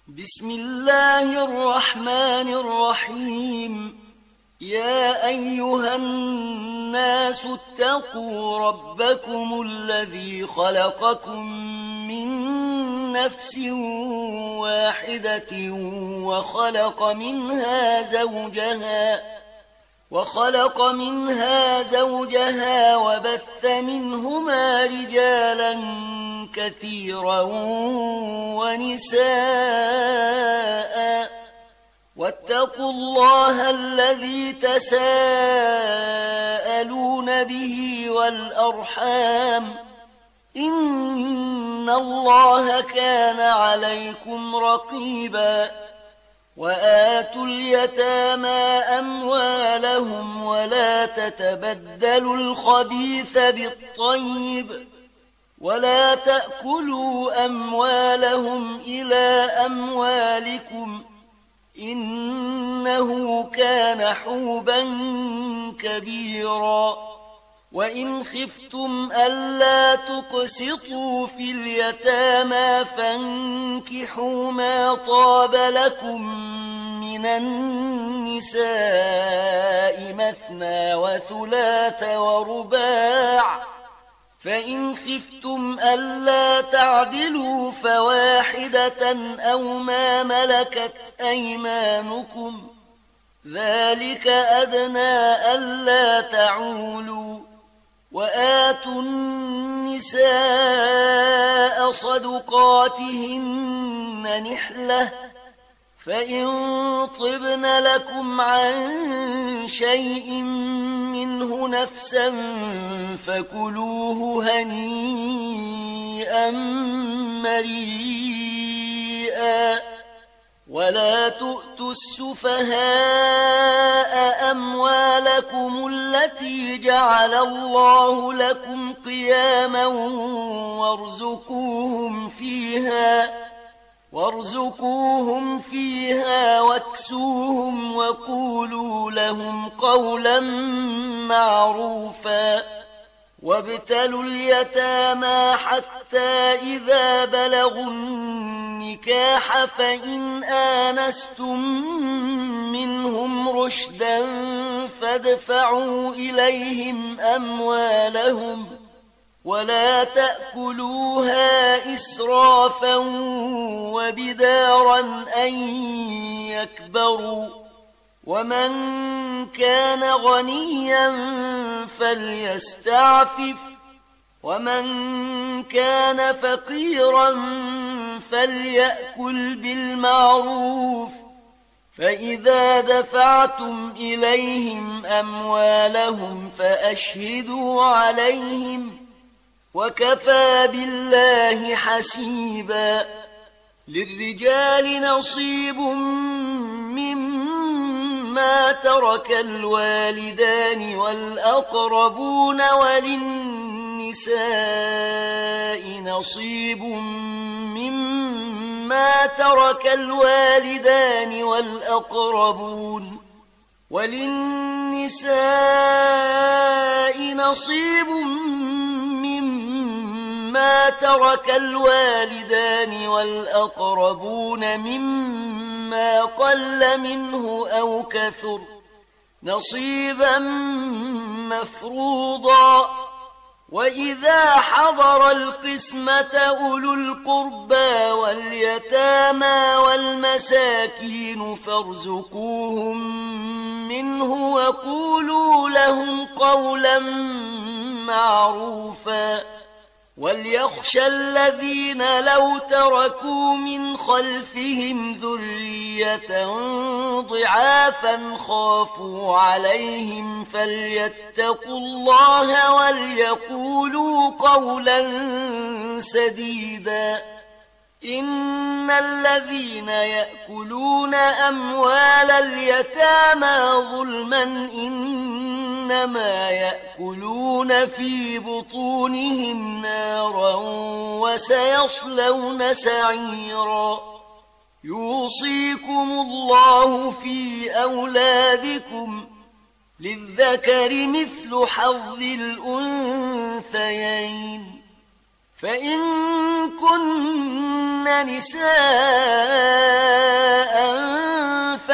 بسم الله الرحمن الرحيم. يا أيها الناس اتقوا ربكم الذي خلقكم من نفس واحدة وخلق منها زوجها وبث منهما رجالا كثيرا ونساء واتقوا الله الذي تساءلون به والأرحام إن الله كان عليكم رقيبا. وآتوا اليتامى أموالهم ولا تتبدلوا الخبيث بالطيب ولا تأكلوا أموالهم إلى أموالكم إنه كان حوبا كبيرا. وإن خفتم ألا تقسطوا في اليتامى فانكحوا ما طاب لكم من النساء مثنى وثلاث ورباع، فإن خفتم ألا تعدلوا فواحدة أو ما ملكت أيمانكم ذلك أدنى ألا تعولوا. وآتوا النساء صدقاتهن نحلة، فإن طبن لكم عن شيء منه نفسا فكلوه هنيئا مريئا. ولا تؤتوا السفهاء أموالكم التي جعل الله لكم قياما وارزقوهم فيها واكسوهم وقولوا لهم قولا معروفا. وابتلوا اليتامى حتى إذا بلغوا النكاح فإن آنستم منهم رشدا فادفعوا إليهم أموالهم ولا تأكلوها إسرافا وبدارا أن يكبروا. ومن كان غنيا فليستعفف ومن كان فقيرا فليأكل بالمعروف. فإذا دفعتم إليهم أموالهم فأشهدوا عليهم وكفى بالله حسيبا. للرجال نصيب مما ترك الوالدان والأقربون وللنساء نصيب مما ترك الوالدان والأقربون مما قل منه أو كثر نصيبا مفروضا. وإذا حضر القسمة أولو القربى واليتامى والمساكين فارزقوهم منه وقولوا لهم قولا معروفا. وليخشى الذين لو تركوا من خلفهم ذرية ضعافا خافوا عليهم فليتقوا الله وليقولوا قولا سديدا. إن الذين يأكلون أموال اليتامى ظلما إنما يأكلون في بطونهم نارا وسيصلون سعيرا. يوصيكم الله في أولادكم للذكر مثل حظ الأنثيين فإن كن نساء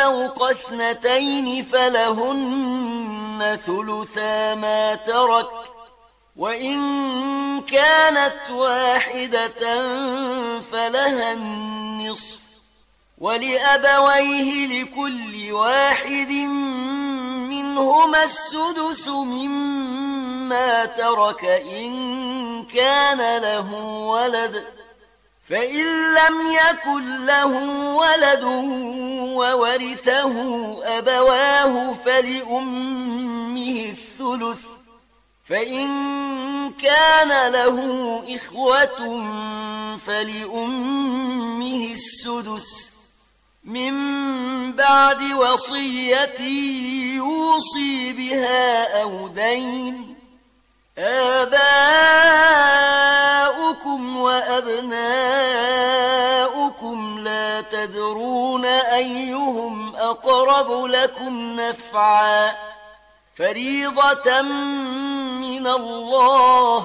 فوق اثنتين فلهن ثلثا ما ترك، وإن كانت واحدة فلها النصف، ولأبويه لكل واحد منهما السدس مما ترك إن كان له ولد، فإن لم يكن له ولد وورثه أبواه فلأمه الثلث، فإن كان له إخوة فلأمه السدس من بعد وصية يوصي بها أو دين. آباؤكم وأبناؤكم لا تدرون أيهم أقرب لكم نفعا، فريضة من الله،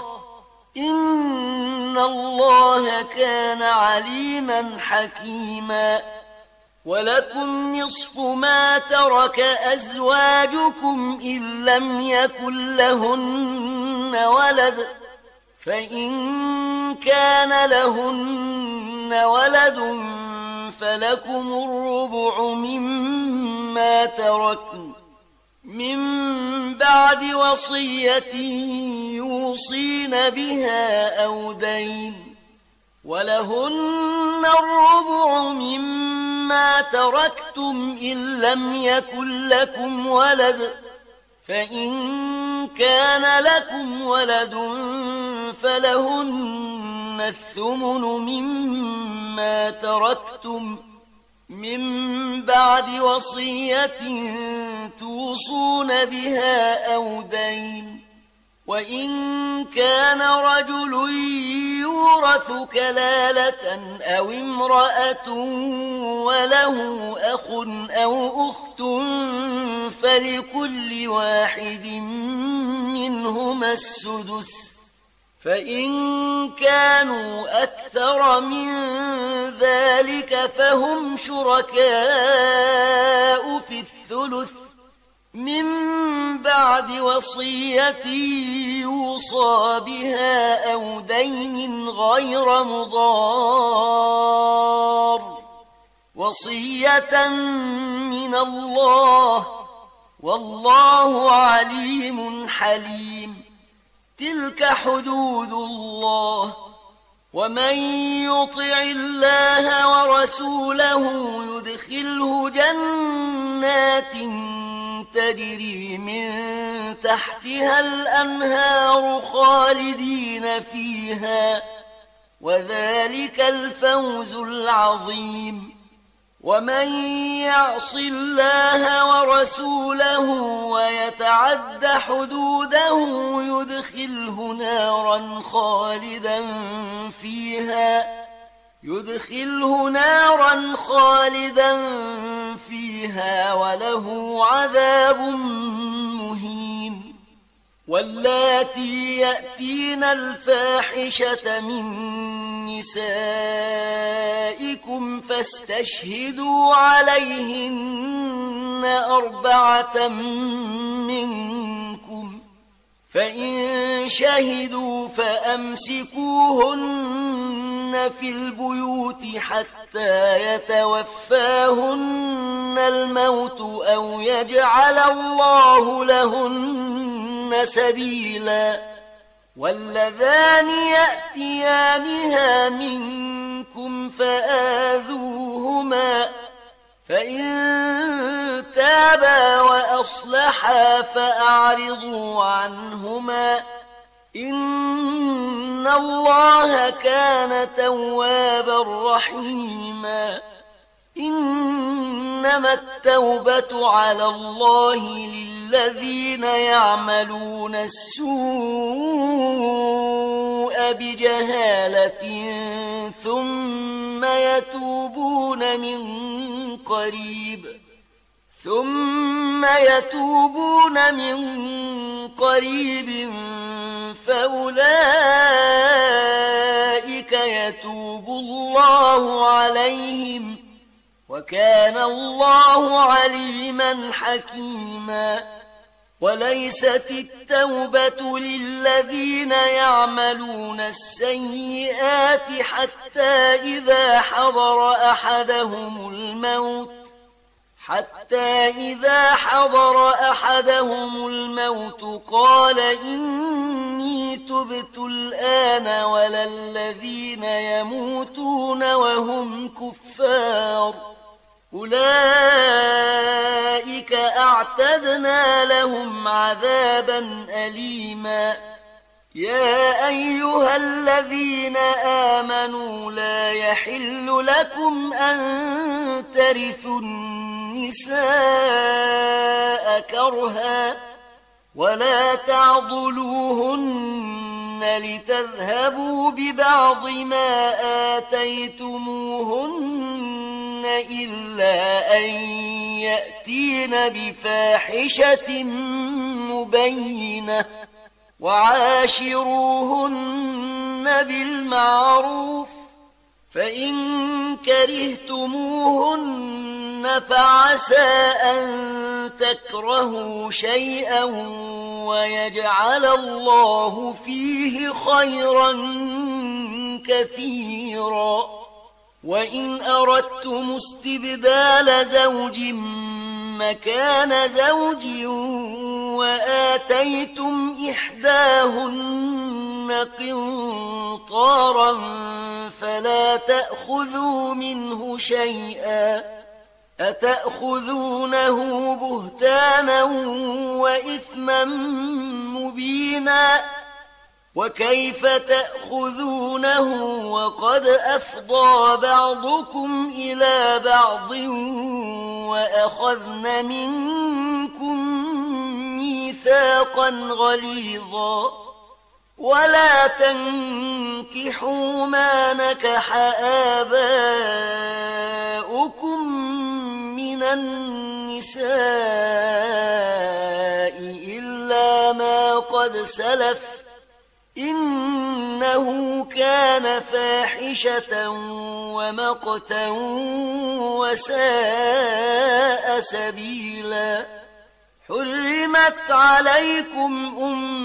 إن الله كان عليما حكيما. ولكم نصف ما ترك أزواجكم إن لم يكن لهن ولد، فإن كان لهن ولد فلكم الربع مما تركن من بعد وصية يوصين بها أو دين، ولهن الربع مما تركتم إن لم يكن لكم ولد، فإن كان لكم ولد فلهن الثمن مما تركتم من بعد وصية توصون بها أو دين. وإن كان رجل يورث كلالة أو امرأة وله أخ أو أخت فلكل واحد منهما السدس، فإن كانوا أكثر من ذلك فهم شركاء في الثلث من بعد وصية يوصى بها أو دين غير مضار، وصية من الله، والله عليم حليم. تلك حدود الله، ومن يطع الله ورسوله يدخله جنات تجري من تحتها الأنهار خالدين فيها، وذلك الفوز العظيم. ومن يعص الله ورسوله ويتعد حدوده يدخله نارا خالدا فيها وله عذاب مهين. واللاتي يأتين الفاحشة من نسائكم فاستشهدوا عليهن 4 منكم، فإن شهدوا فأمسكوهن في البيوت حتى يتوفاهن الموت أو يجعل الله لهن سبيلا. واللذان يأتيانها منكم فآذوهما، فإن تابا وأصلحا فأعرضوا عنهما، إن الله كان توابا رحيما. إنما التوبة على الله للذين يعملون السوء بجهالة ثم يتوبون من قريب فأولئك يتوب الله عليهم، وكان الله عليما حكيما. وليست التوبة للذين يعملون السيئات حتى إذا حضر أحدهم الموت قال إني تبت الآن ولا الذين يموتون وهم كفار أولئك أعتدنا لهم عذابا أليما. يا أيها الذين آمنوا لا يحل لكم أن ترثوا النساء كرها ولا تعضلوهن لتذهبوا ببعض ما آتيتموهن إلا أن يأتين بفاحشة مبينة وعاشروهن بالمعروف فإن كرهتموهن فعسى أن تكرهوا شيئا ويجعل الله فيه خيرا كثيرا. وإن أردتم استبدال زوج مكان زوج وآتيتم إحداهن قنطارا فلا تأخذوا منه شيئا أتأخذونه بهتانا وإثما مبينا. وكيف تأخذونه وقد أفضى بعضكم إلى بعض وأخذن منكم ميثاقا غليظا. ولا تنكحوا ما نكح آباؤكم من النساء إلا ما قد سلف إنه كان فاحشة ومقتا وساء سبيلا. حرمت عليكم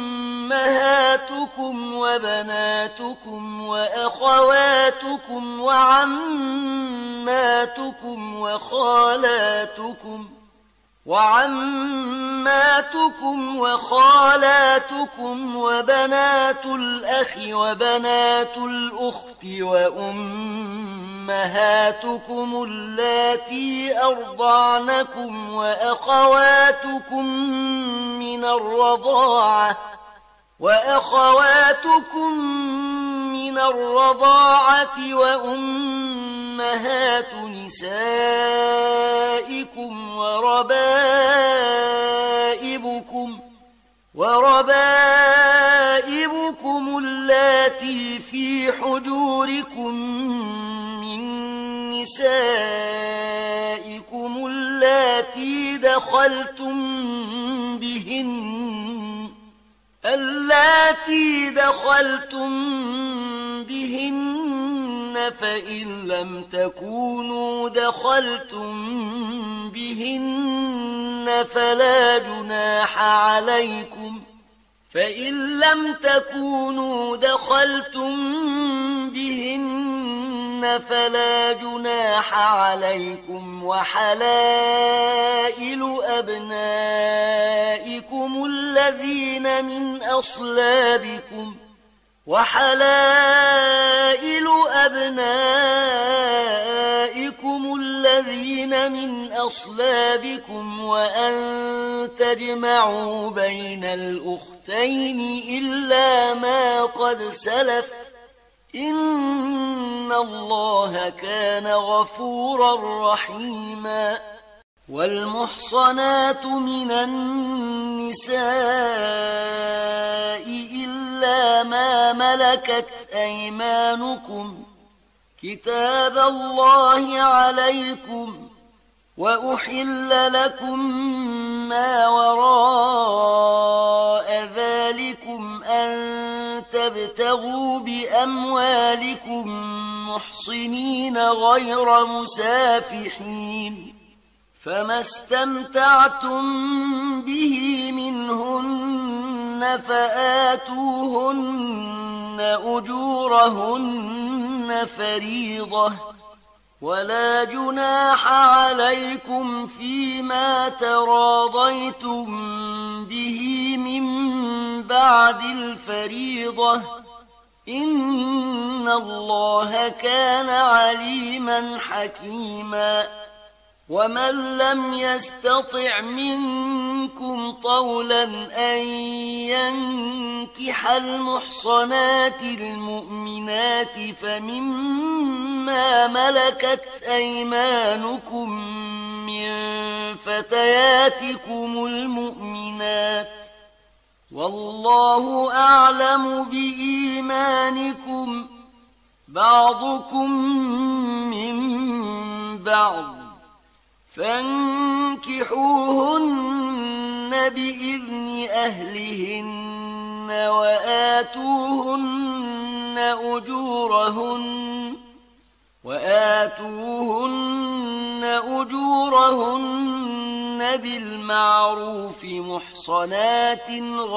أمهاتكم وبناتكم وأخواتكم وعماتكم وخالاتكم وبنات الأخ وبنات الأخت وأمهاتكم اللاتي أرضعنكم وأخواتكم من الرضاعة وأمهات نسائكم وربائبكم اللاتي في حجوركم من نسائكم اللاتي دخلتم بهن فإن لم تكونوا دخلتم بهن فلا جناح عليكم وحلائل أبنائكم الذين من أصلابكم وأن تجمعوا بين الأختين إلا ما قد سلف إن الله كان غفورا رحيما. والمحصنات من النساء إلا ما ملكت أيمانكم كتاب الله عليكم وأحل لكم ما وراء ذلكم أن تبتغوا بأموالكم محصنين غير مسافحين، فما استمتعتم به منهن فآتوهن أجورهن فريضة، ولا جناح عليكم فيما تراضيتم به من بعد الفريضة، إن الله كان عليما حكيما. ومن لم يستطع منكم طولا أن ينكح المحصنات المؤمنات فمما ملكت أيمانكم من فتياتكم المؤمنات، والله أعلم بإيمانكم، بعضكم من بعض، فانكحوهن بإذن أهلهن وآتوهن أجورهن بالمعروف محصنات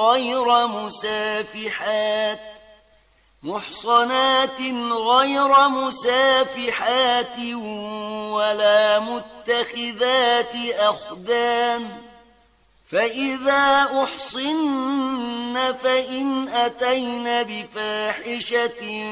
غير مسافحات ولا متخذات أخدان، فإذا أحصن فإن أتين بفاحشة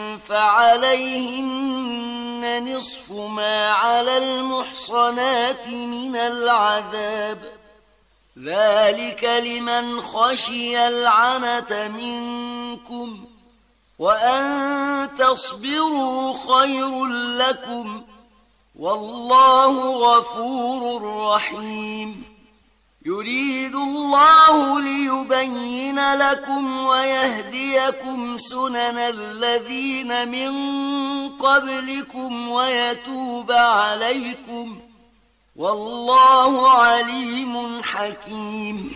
فعليهن نصف ما على المحصنات من العذاب، ذلك لمن خشي العنة منكم، وأن تصبروا خير لكم، والله غفور رحيم. يريد الله ليبين لكم ويهديكم سنن الذين من قبلكم ويتوب عليكم، والله عليم حكيم.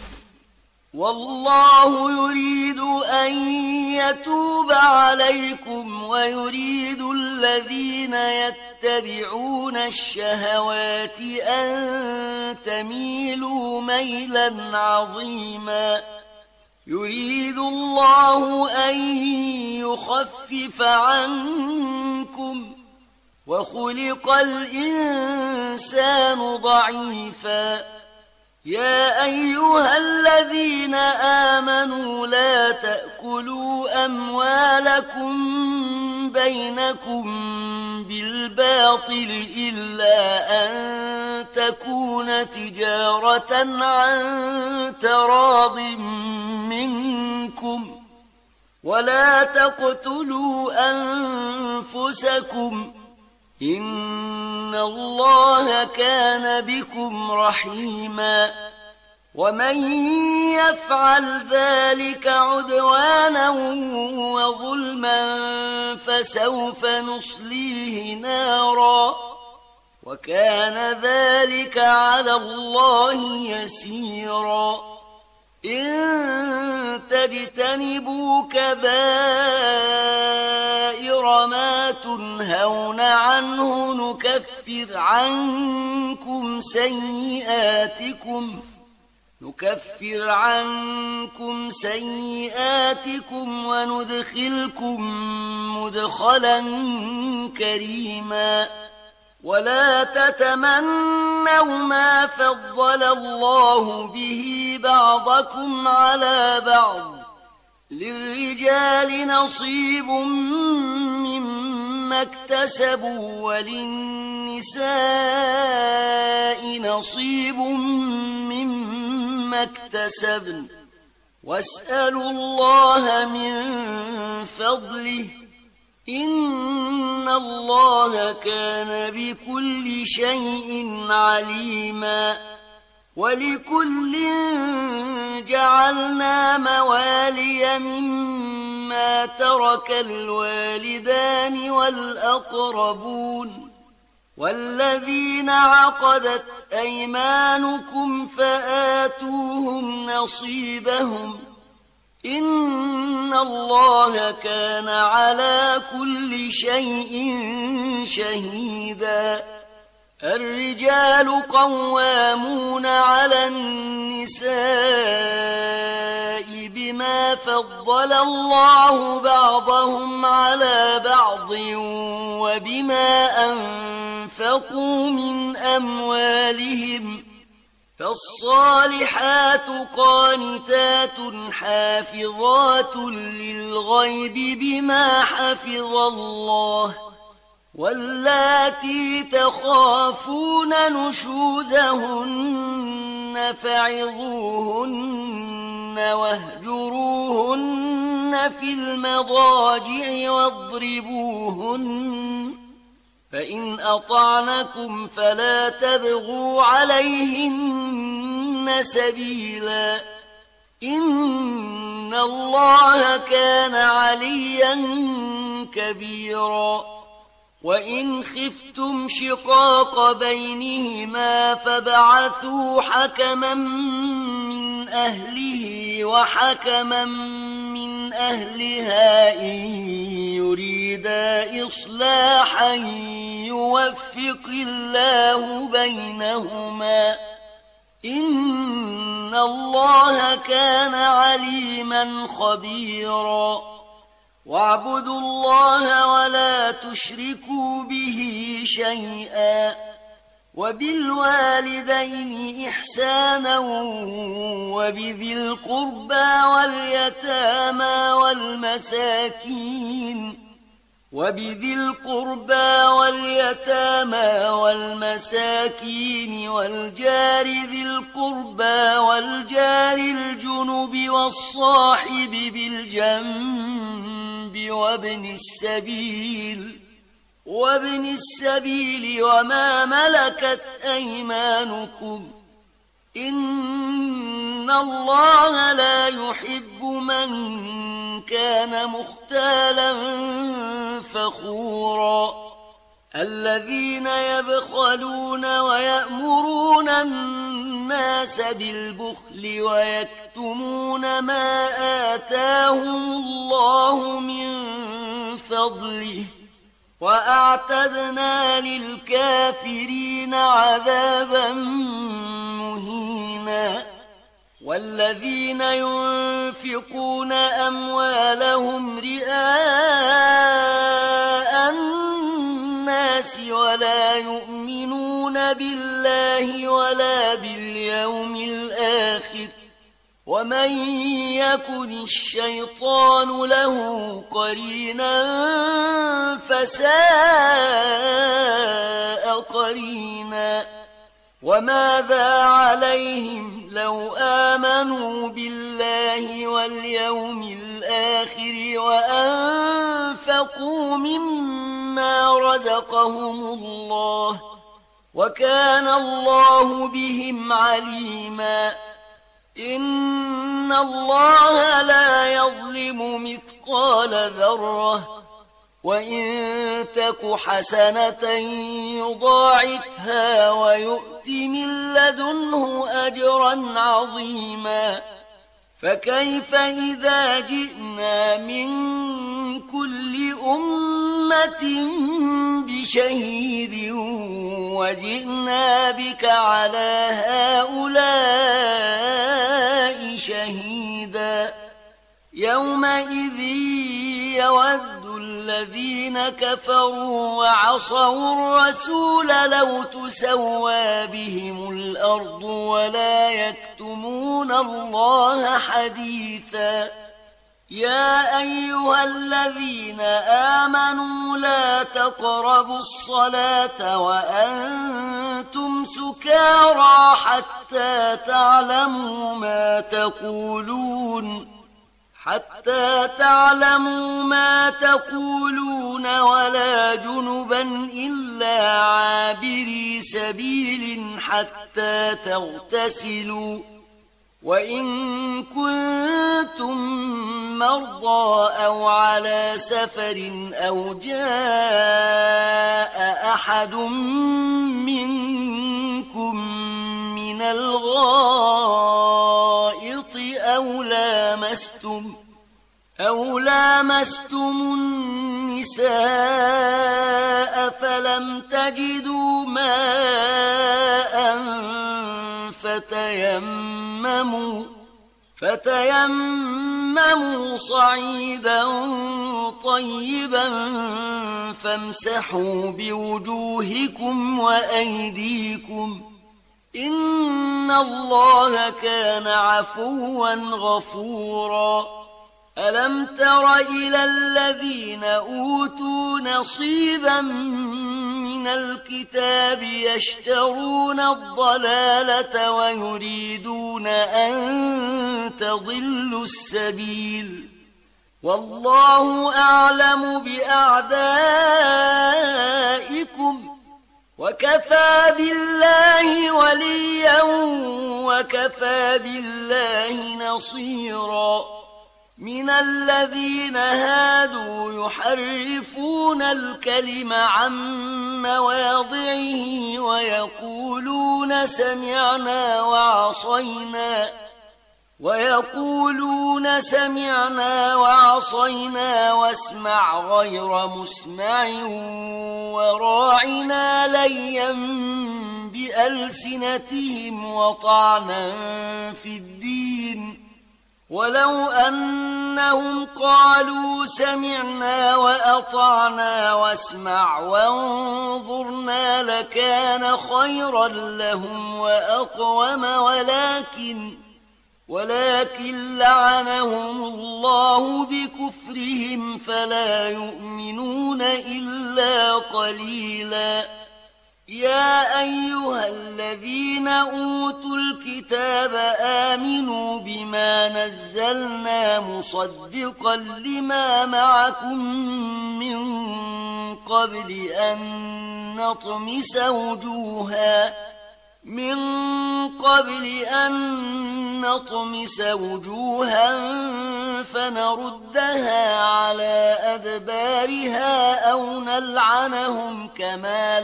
والله يريد أن يتوب عليكم ويريد الذين يتبعون الشهوات أن تميلوا ميلا عظيما. يريد الله أن يخفف عنكم، وخلق الإنسان ضعيفا. يا أيها الذين آمنوا لا تأكلوا أموالكم بينكم بالباطل إلا أن تكون تجارة عن تراض منكم، ولا تقتلوا أنفسكم، إن الله كان بكم رحيما. ومن يفعل ذلك عدوانا وظلما فسوف نصليه نارا، وكان ذلك على الله يسيرا. إن تجتنبوا كبائر ما تنهون عنه نكفر عنكم سيئاتكم وندخلكم مدخلا كريما. ولا تتمنوا ما فضل الله به بعضكم على بعض، للرجال نصيب مما اكتسبوا وللنساء نصيب مما اكتسبن، واسألوا الله من فضله، إن الله كان بكل شيء عليما. ولكل جعلنا موالي مما ترك الوالدان والأقربون والذين عقدت أيمانكم فآتوهم نصيبهم، إن الله كان على كل شيء شهيدا. الرجال قوامون على النساء بما فضل الله بعضهم على بعض وبما أنفقوا من أموالهم، فالصالحات قانتات حافظات للغيب بما حفظ الله، واللاتي تخافون نشوزهن فعظوهن واهجروهن في المضاجع واضربوهن، فإن أطعنكم فلا تبغوا عليهن سبيلا، إن الله كان عليا كبيرا. وإن خفتم شقاق بينهما فابعثوا حكما من أهله وحكما من أهلها إن يريدا إصلاحا يوفق الله بينهما، إن الله كان عليما خبيرا. واعبدوا الله ولا تشركوا به شيئا، وبالوالدين إحسانا وبذي القربى واليتامى والمساكين والجار ذي القربى والجار الجنب والصاحب بالجنب وابن السبيل وما ملكت أيمانكم، إن الله لا يحب من كان مختالا فخورا. الذين يبخلون ويأمرون الناس بالبخل ويكتمون ما آتاهم الله من فضله، وأعتدنا للكافرين عذابا مهينا. والذين ينفقون أموالهم رئاء الناس ولا يؤمنون بالله ولا باليوم الآخر، ومن يكن الشيطان له قرينا فساء قرينا. وماذا عليهم لو آمنوا بالله واليوم الآخر وأنفقوا مما رزقهم الله، وكان الله بهم عليما. إن الله لا يظلم مثقال ذرة، وإن تك حسنة يضاعفها ويؤت من لدنه أجرا عظيما. فكيف إذا جئنا من كل أمة بشهيد وجئنا بك على هؤلاء شهيدا. يومئذ يود الذين كفروا وعصوا الرسول لو تسوى بهم الأرض ولا يكتمون الله حديثا. يا أيها الذين آمنوا لا تقربوا الصلاة وأنتم سكارى حتى تعلموا ما تقولون ولا جنبا إلا عابري سبيل حتى تغتسلوا، وإن كنتم مرضى أو على سفر أو جاء أحد منكم من الغائط أو لامستم لامستم النساء فلم تجدوا ماء فتيمموا صعيدا طيبا فامسحوا بوجوهكم وأيديكم إن الله كان عفوا غفورا ألم تر إلى الذين أوتوا نصيبا من الكتاب يشترون الضلالة ويريدون أن تضلوا السبيل والله أعلم بأعدائكم وكفى بالله وليا وكفى بالله نصيرا من الذين هادوا يحرفون الكلم عن مواضعه ويقولون سمعنا وعصينا واسمع غير مسمع وراعنا ليا بألسنتهم وطعنا في الدين ولو أنهم قالوا سمعنا وأطعنا واسمع وانظرنا لكان خيرا لهم وأقوم ولكن لعنهم الله بكفرهم فلا يؤمنون إلا قليلا يا أيها الذين أوتوا الكتاب آمنوا بما نزلنا مصدقا لما معكم من قبل أن نطمس وجوها فنردها على أدبارها أو نلعنهم كما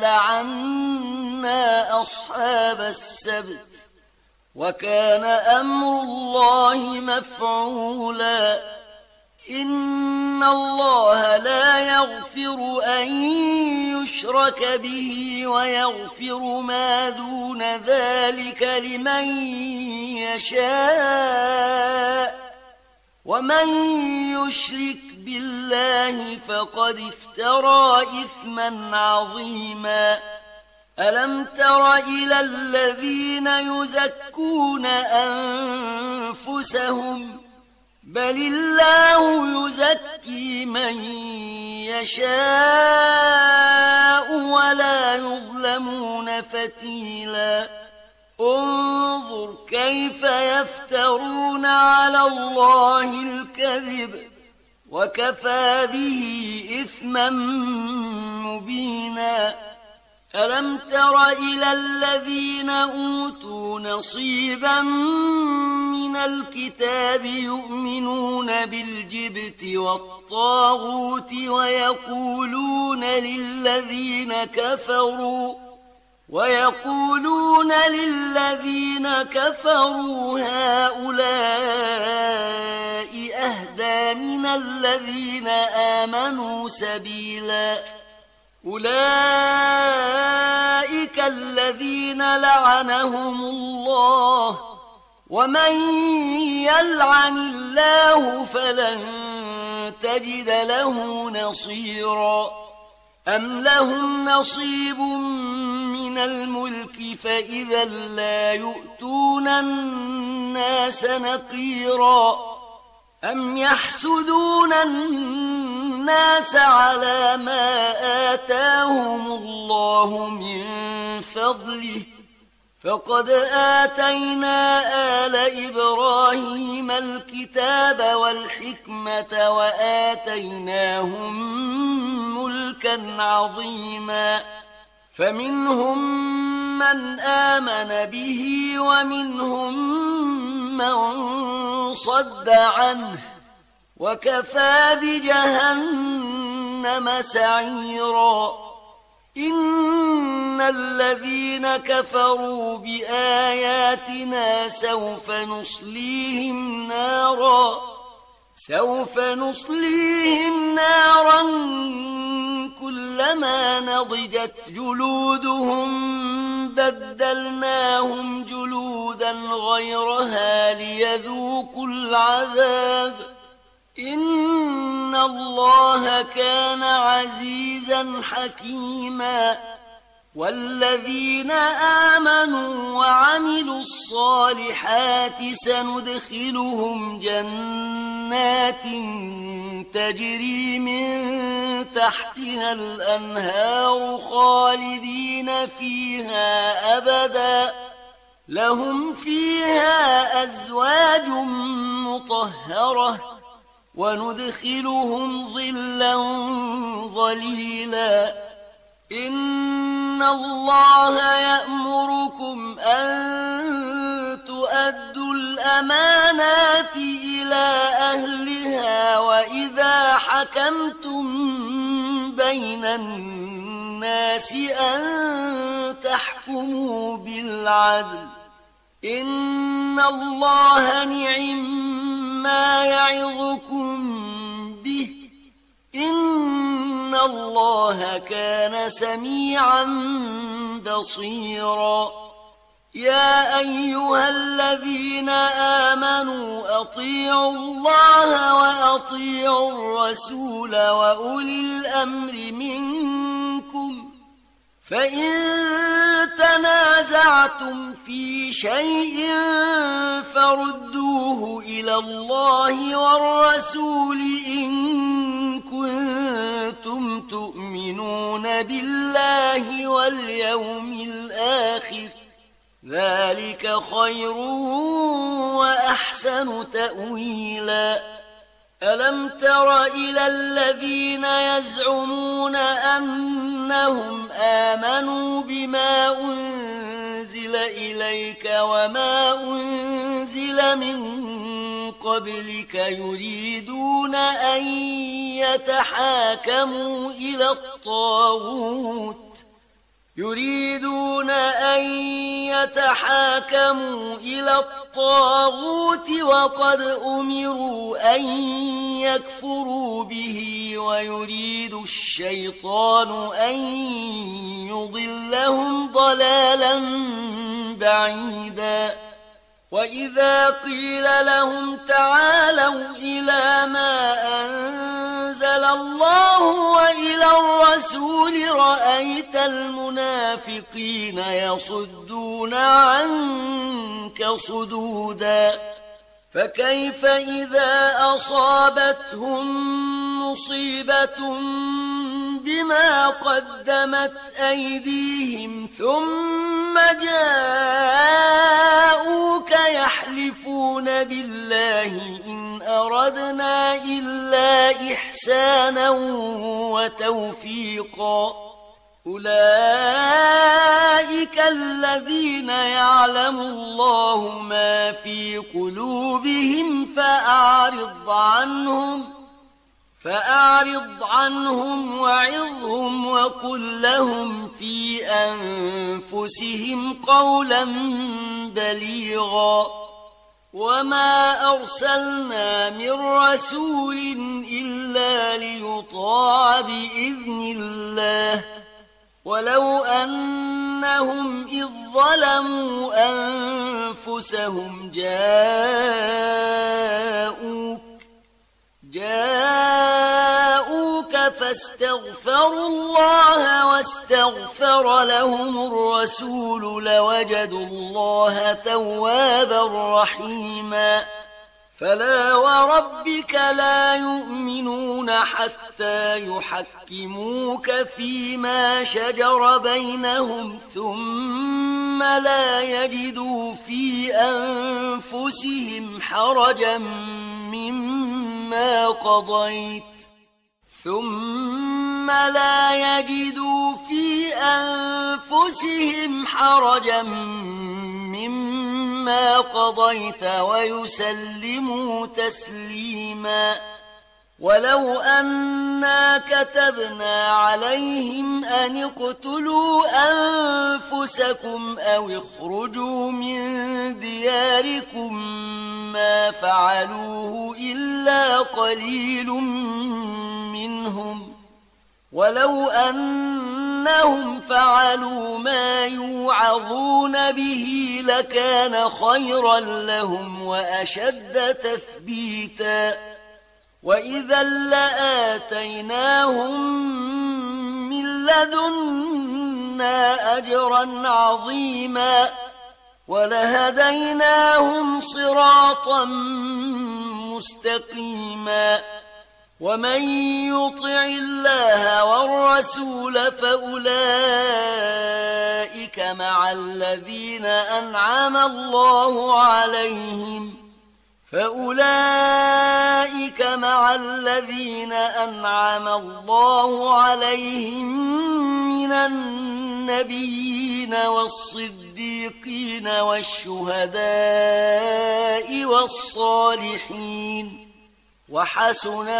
لعنا أصحاب السبت وكان أمر الله مفعولا إن الله لا يغفر أن يشرك به ويغفر ما دون ذلك لمن يشاء ومن يشرك بالله فقد افترى إثما عظيما ألم تر إلى الذين يزكون أنفسهم بل الله يزكي من يشاء ولا يظلمون فتيلا انظر كيف يفترون على الله الكذب وكفى به إثما مبينا ألم تر إلى الذين أوتوا نصيبا من الكتاب يؤمنون بالجبت والطاغوت ويقولون للذين كفروا هؤلاء أهدى من الذين آمنوا سبيلا أولئك الذين لعنهم الله ومن يلعن الله فلن تجد له نصيرا أم لهم نصيب من الملك فإذا لا يؤتون الناس نقيرا أم يحسدون الناس على ما آتاهم الله من فضله فقد آتينا آل إبراهيم الكتاب والحكمة وآتيناهم ملكا عظيما فمنهم من آمن به ومنهم من صد عنه وكفى بجهنم سعيرا إن الذين كفروا بآياتنا سوف نصليهم نارا سوف نصليهم نارا كلما نضجت جلودهم بدلناهم جلودا غيرها ليذوقوا العذاب إن الله كان عزيزا حكيما والذين آمنوا وعملوا الصالحات سندخلهم جنات تجري من تحتها الأنهار خالدين فيها أبدا لهم فيها أزواج مطهرة وندخلهم ظلا ظليلا إن الله يأمركم أن تؤدوا الأمانات إلى أهلها وإذا حكمتم بين الناس أن تحكموا بالعدل إن الله نعما يعظكم به إن الله كان سميعا بصيرا يا أيها الذين آمنوا أطيعوا الله وأطيعوا الرسول وأولي الأمر منكم فإن تنازعتم في شيء فردوه إلى الله والرسول إن كنتم تؤمنون بالله واليوم الآخر ذلك خير وأحسن تأويلا ألم تر إلى الذين يزعمون أنهم آمنوا بما أنزل إليك وما أنزل من قبلك يريدون أن يتحاكموا إلى الطاغوت وقد أمروا أن يكفروا به ويريد الشيطان أن يضلهم ضلالا بعيدا وإذا قيل لهم تعالوا إلى ما أنزل الله وإلى الرسول رأيت المنافقين يصدون عنك صدودا فكيف إذا أصابتهم مصيبة بما قدمت أيديهم ثم جاءوك يحلفون بالله إن أردنا إلا إحسانا وتوفيقا أولئك الذين يعلم الله ما في قلوبهم فأعرض عنهم وعظهم وقل لهم في أنفسهم قولا بليغا وما أرسلنا من رسول إلا ليطاع بإذن الله ولو أنهم إذ ظلموا أنفسهم جاءوك فاستغفروا الله واستغفر لهم الرسول لوجدوا الله توابا رحيما فلا وربك لا يؤمنون حتى يحكموك فيما شجر بينهم ثم لا يجدوا في أنفسهم حرجا مما قضيت ويسلموا تسليما ولو أنا كتبنا عليهم أن اقتلوا أنفسكم أو اخرجوا من دياركم ما فعلوه إلا قليل منهم ولو أنهم فعلوا ما يوعظون به لكان خيرا لهم وأشد تثبيتا وإذا لآتيناهم من لدنا أجرا عظيما ولهديناهم صراطا مستقيما ومن يطع الله والرسول فأولئك مع الذين أنعم الله عليهم من النبيين والصديقين والشهداء والصالحين وحسن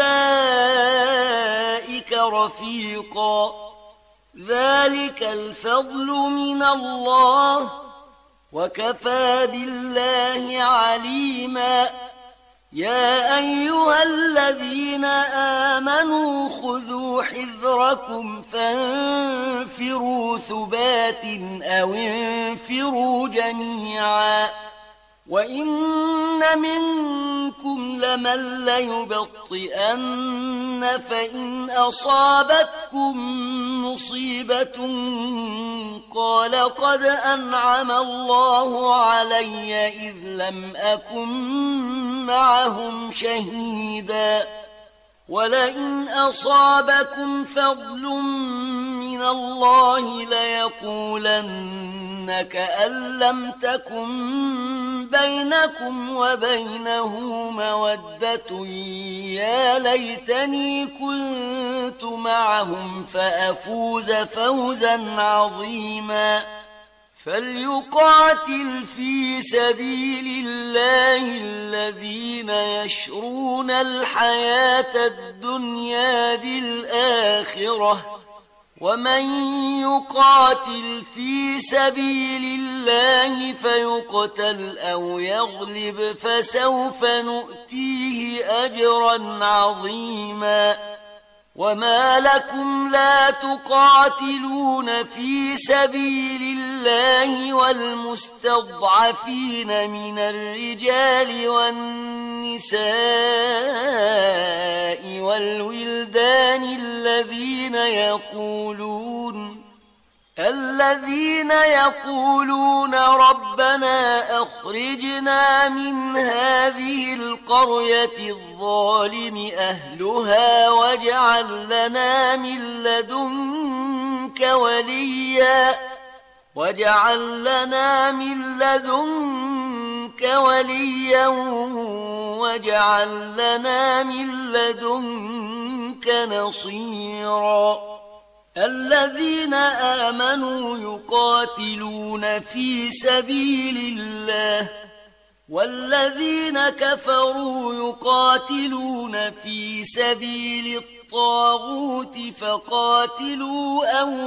أولئك رفيقا ذلك الفضل من الله وكفى بالله عليما يا أيها الذين آمنوا خذوا حذركم فانفروا ثبات أو انفروا جميعا وإن منكم لمن ليبطئن فإن أصابتكم مصيبة قال قد أنعم الله علي إذ لم أكن معهم شهيدا ولئن أصابكم فضل من الله ليقولن كأن لم تكن بينكم وبينه مودة يا ليتني كنت معهم فأفوز فوزا عظيما فليقاتل في سبيل الله الذين يشرون الحياة الدنيا بالآخرة ومن يقاتل في سبيل الله فيقتل أو يغلب فسوف نؤتيه أجرا عظيما وما لكم لا تقاتلون في سبيل الله والمستضعفين من الرجال والنساء والولدان الذين يقولون ربنا أخرجنا من هذه القرية الظالم أهلها واجعل لنا من لدنك وليا واجعل لنا من لدنك نصيرا الذين آمنوا يقاتلون في سبيل الله والذين كفروا يقاتلون في سبيل الطاغوت فقاتلوا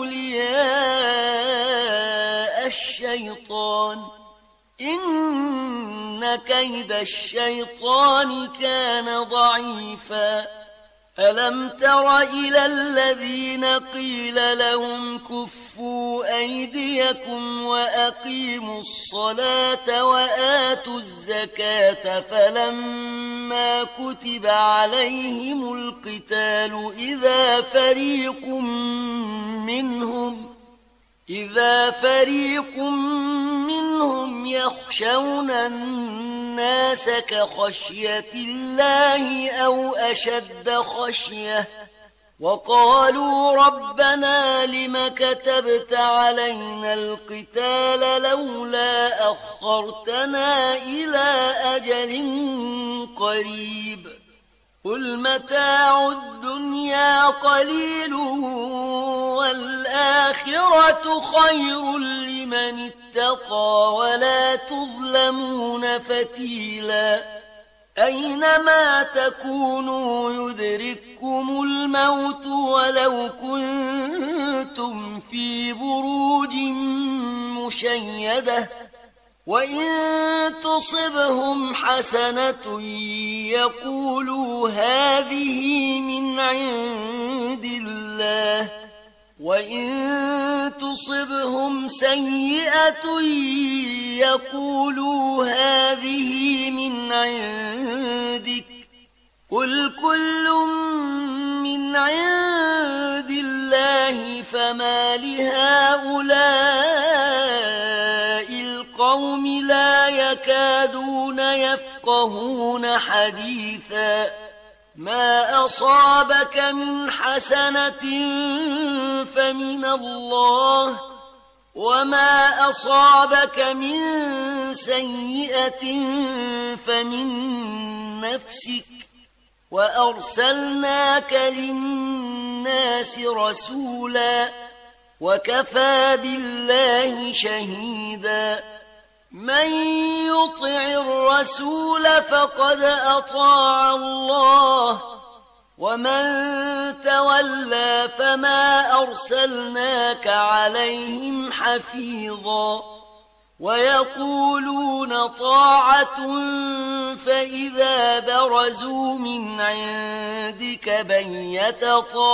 أولياء الشيطان إن كيد الشيطان كان ضعيفا ألم تر إلى الذين قيل لهم كفوا أيديكم وأقيموا الصلاة وآتوا الزكاة فلما كتب عليهم القتال إذا فريق منهم يخشون الناس كخشية الله أو أشد خشية وقالوا ربنا لم كتبت علينا القتال لولا أخرتنا إلى أجل قريب قل متاع الدنيا قليل والآخرة خير لمن اتقى ولا تظلمون فتيلا أينما تكونوا يدرككم الموت ولو كنتم في بروج مشيدة وإن تصبهم حسنة يقولوا هذه من عند الله وإن تصبهم سيئة يقولوا هذه من عندك قل كل من عند الله فما لهؤلاء القوم لا يكادون يفقهون حديثا ما أصابك من حسنة فمن الله وما أصابك من سيئة فمن نفسك وأرسلناك للناس رسولا وكفى بالله شهيدا من يطع الرسول فقد أطاع الله ومن تولى فما أرسلناك عليهم حفيظا ويقولون طاعة فإذا برزوا من عندك بيت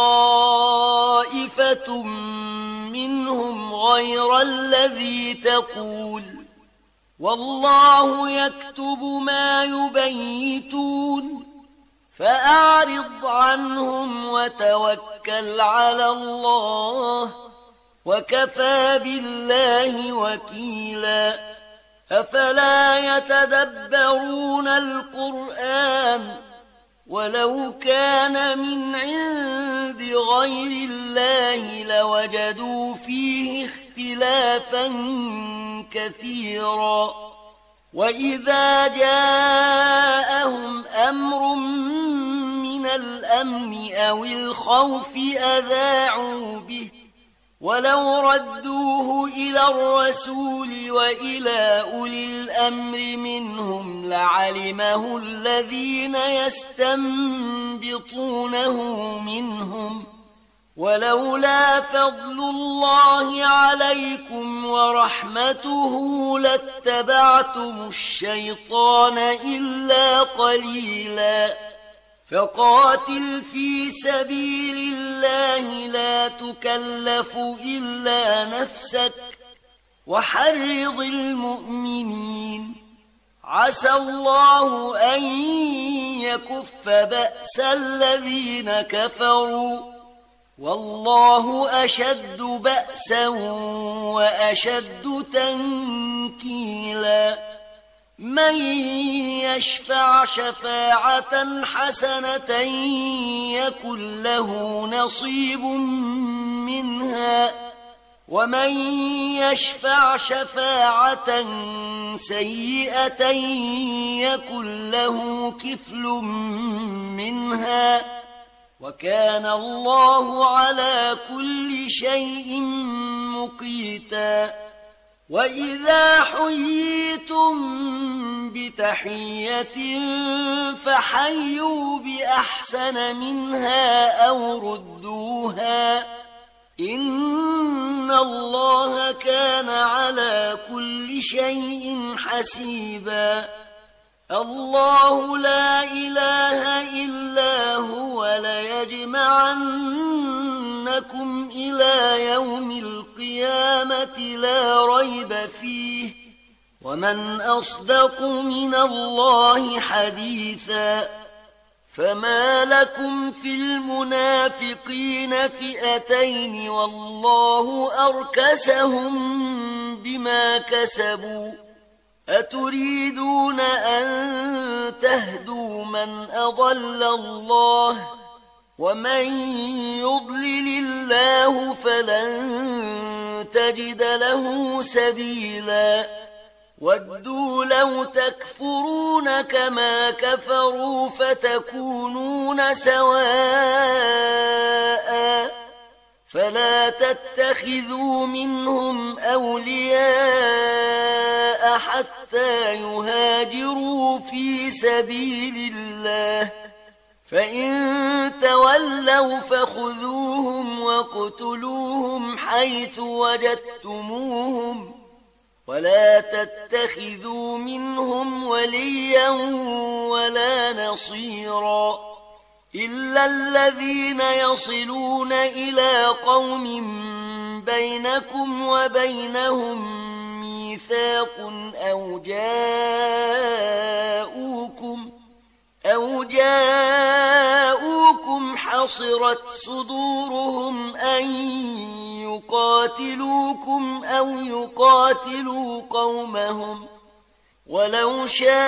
طائفة منهم غير الذي تقول والله يكتب ما يبيتون فأعرض عنهم وتوكل على الله وكفى بالله وكيلا أفلا يتدبرون القرآن ولو كان من عند غير الله لوجدوا فيه اختلافا كثيرا وإذا جاءهم أمر من الأمن أو الخوف أذاعوا به ولو ردوه إلى الرسول وإلى أولي الأمر منهم لعلمه الذين يستنبطونه منهم ولولا فضل الله عليكم ورحمته لاتبعتم الشيطان إلا قليلا فقاتل في سبيل الله لا تكلف إلا نفسك وحرض المؤمنين عسى الله أن يكف بأس الذين كفروا والله أشد بأسا وأشد تنكيلا من يشفع شفاعة حسنة يكن له نصيب منها ومن يشفع شفاعة سيئة يكن له كفل منها وكان الله على كل شيء مقيتا وإذا حييتم بتحية فحيوا بأحسن منها أو ردوها إن الله كان على كل شيء حسيبا الله لا إله إلا هو ليجمعنكم إلى يوم القيامة لا ريب فيه ومن أصدق من الله حديثا فما لكم في المنافقين فئتين والله أركسهم بما كسبوا أتريدون أن تهدوا من أضل الله ومن يضلل الله فلن تجد له سبيلا ودوا لو تكفرون كما كفروا فتكونون سواء فلا تتخذوا منهم أولياء حتى حتى يهاجروا في سبيل الله، فإن تولوا فخذوهم واقتلوهم حيث وجدتموهم، ولا تتخذوا منهم وليا ولا نصيرا، إلا الذين يصلون إلى قوم بينكم وبينهم ميثاق أو جاءوكم حصرت صدورهم أن يقاتلوكم أو يقاتلوا قومهم، ولو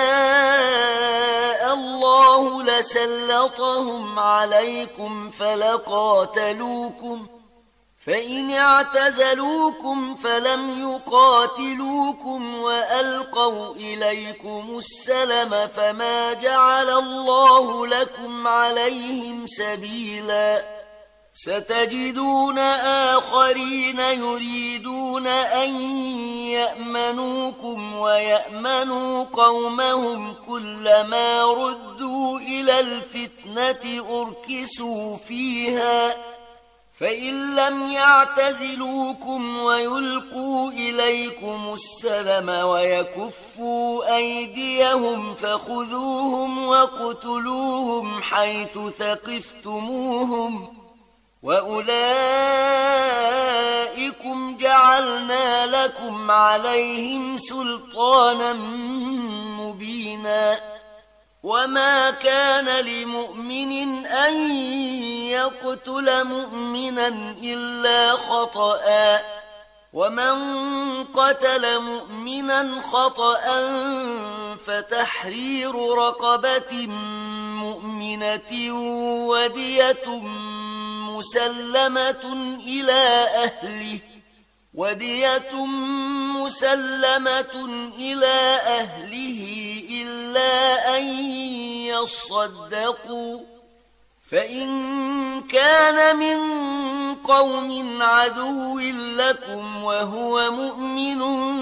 شاء الله لسلطهم عليكم فلقاتلوكم، فإن اعتزلوكم فلم يقاتلوكم وألقوا إليكم السلم فما جعل الله لكم عليهم سبيلا. ستجدون آخرين يريدون أن يأمنوكم ويأمنوا قومهم، كلما ردوا إلى الفتنة أركسوا فيها، فإن لم يعتزلوكم ويلقوا إليكم السلم ويكفوا أيديهم فخذوهم واقتلوهم حيث ثقفتموهم، وأولئكم جعلنا لكم عليهم سلطانا مبينا. وما كان لمؤمن أن يقتل مؤمنا إلا خطأ، ومن قتل مؤمنا خطأ فتحرير رقبة مؤمنة ودية مسلمة إلى أهله إلا أن يصدقوا، فإن كان من قوم عدو لكم وهو مؤمن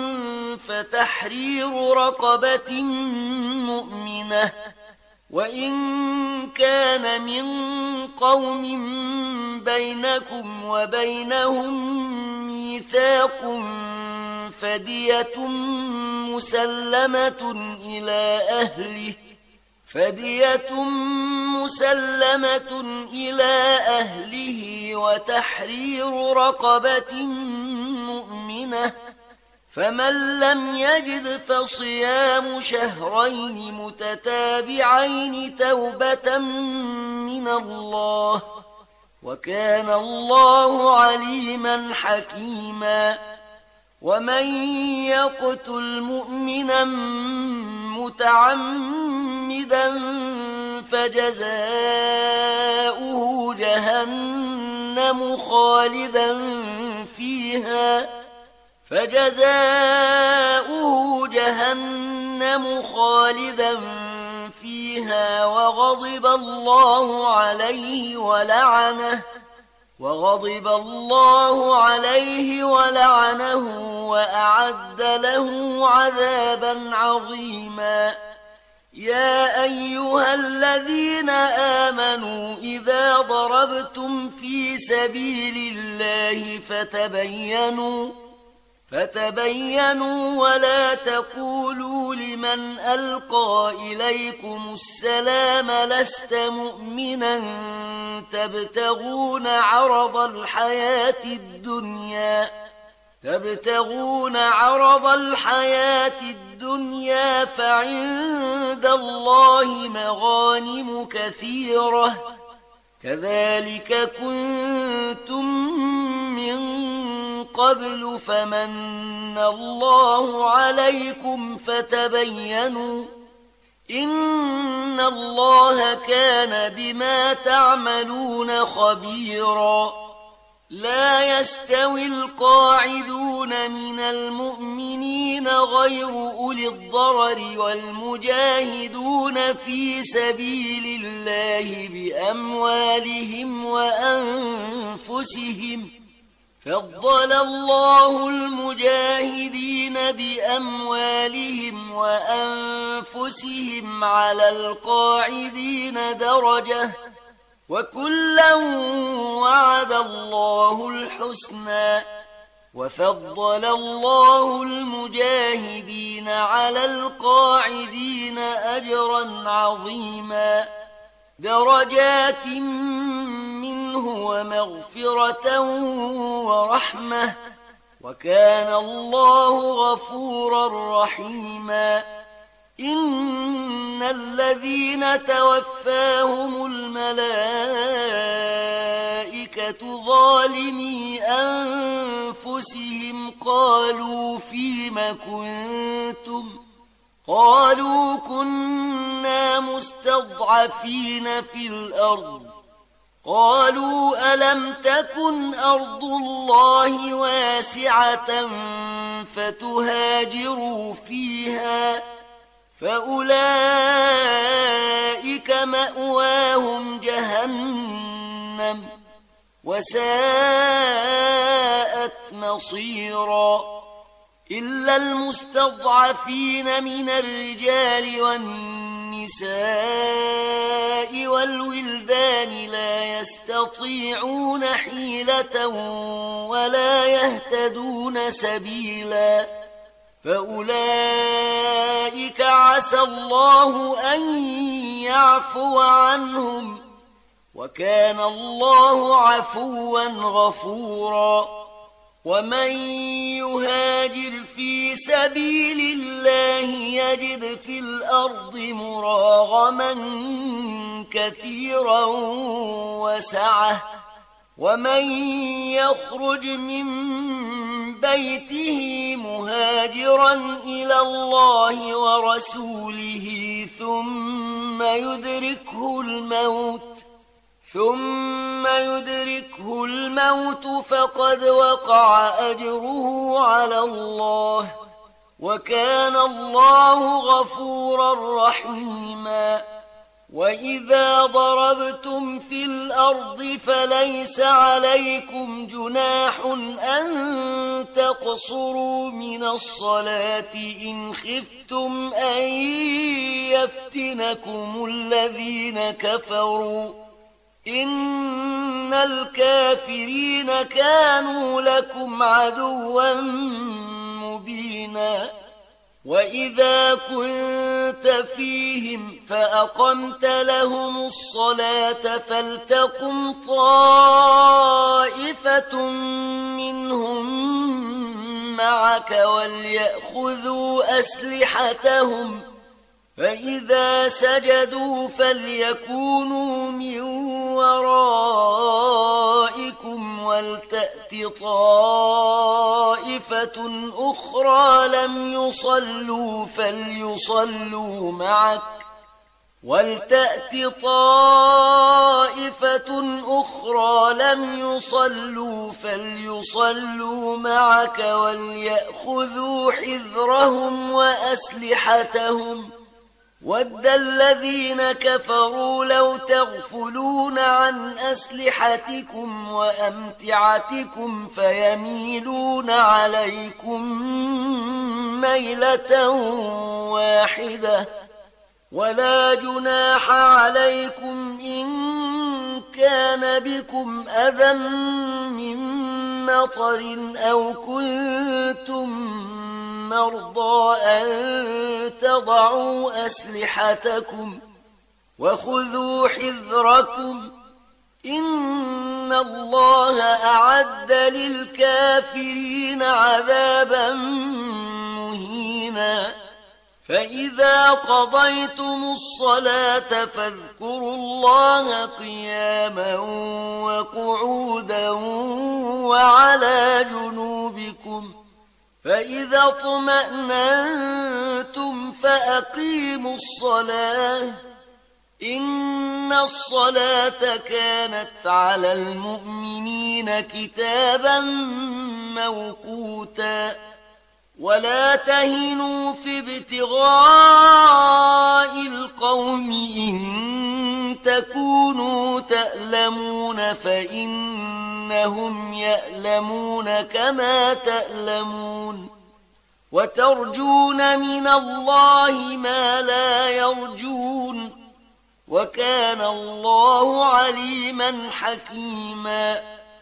فتحرير رقبة مؤمنة، وإن كان من قوم بينكم وبينهم ميثاق فدية مسلمة إلى أهله وتحرير رقبة مؤمنة، فمن لم يجد فصيام شهرين متتابعين توبة من الله، وكان الله عليما حكيما. ومن يقتل مؤمنا متعمدا فجزاؤه جهنم خالدا فيها وغضب الله عليه ولعنه وأعد له عذابا عظيما. يا أيها الذين آمنوا إذا ضربتم في سبيل الله فتبينوا ولا تقولوا لمن ألقى إليكم السلام لست مؤمنا تبتغون عرض الحياة الدنيا فعند الله مغانم كثيرة، كذلك كنتم من قبل فمن الله عليكم فتبينوا، إن الله كان بما تعملون خبيرا. لا يستوي القاعدون من المؤمنين غير أولي الضرر والمجاهدون في سبيل الله بأموالهم وأنفسهم، فضل الله المجاهدين بأموالهم وأنفسهم على القاعدين درجة وكلا وعد الله الحسنى وفضل الله المجاهدين على القاعدين أجرا عظيما درجات منه ومغفرة ورحمة وكان الله غفورا رحيما إن الذين توفاهم الملائكة ظالمي أنفسهم قالوا فيم كنتم قالوا كنا مستضعفين في الأرض قالوا ألم تكن أرض الله واسعة فتهاجروا فيها فأولئك مأواهم جهنم وساءت مصيرا إلا المستضعفين من الرجال والنساء والولدان لا يستطيعون حيلة ولا يهتدون سبيلا فأولئك عسى الله أن يعفو عنهم وكان الله عفوا غفورا ومن يهاجر في سبيل الله يجد في الأرض مراغما كثيرا وسعة ومن يخرج من بيته مهاجرا إلى الله ورسوله ثم يدركه الموت فقد وقع أجره على الله وكان الله غفورا رحيما وإذا ضربتم في الأرض فليس عليكم جناح أن تقصروا من الصلاة إن خفتم أن يفتنكم الذين كفروا إن الكافرين كانوا لكم عدوا مبينا وإذا كنت فيهم فأقمت لهم الصلاة فلتقم طائفة منهم معك وليأخذوا أسلحتهم فإذا سجدوا فليكونوا من ورائكم ولتأت طائفة أخرى لم يصلوا فليصلوا معك وليأخذوا حذرهم وأسلحتهم ود الذين كفروا لو تغفلون عن أسلحتكم وأمتعتكم فيميلون عليكم ميلة واحدة ولا جناح عليكم إن كان بكم أذى من مطر أو كنتم مرضى أن تضعوا أسلحتكم وخذوا حذركم إن الله أعد للكافرين عذابا مهينا فإذا قضيتم الصلاة فاذكروا الله قياما وقعودا وعلى جنوبكم فإذا اطمأننتم فأقيموا الصلاة إن الصلاة كانت على المؤمنين كتابا موقوتا ولا تهنوا في ابتغاء القوم إن تكونوا تألمون فإنهم يألمون كما تألمون وترجون من الله ما لا يرجون وكان الله عليما حكيما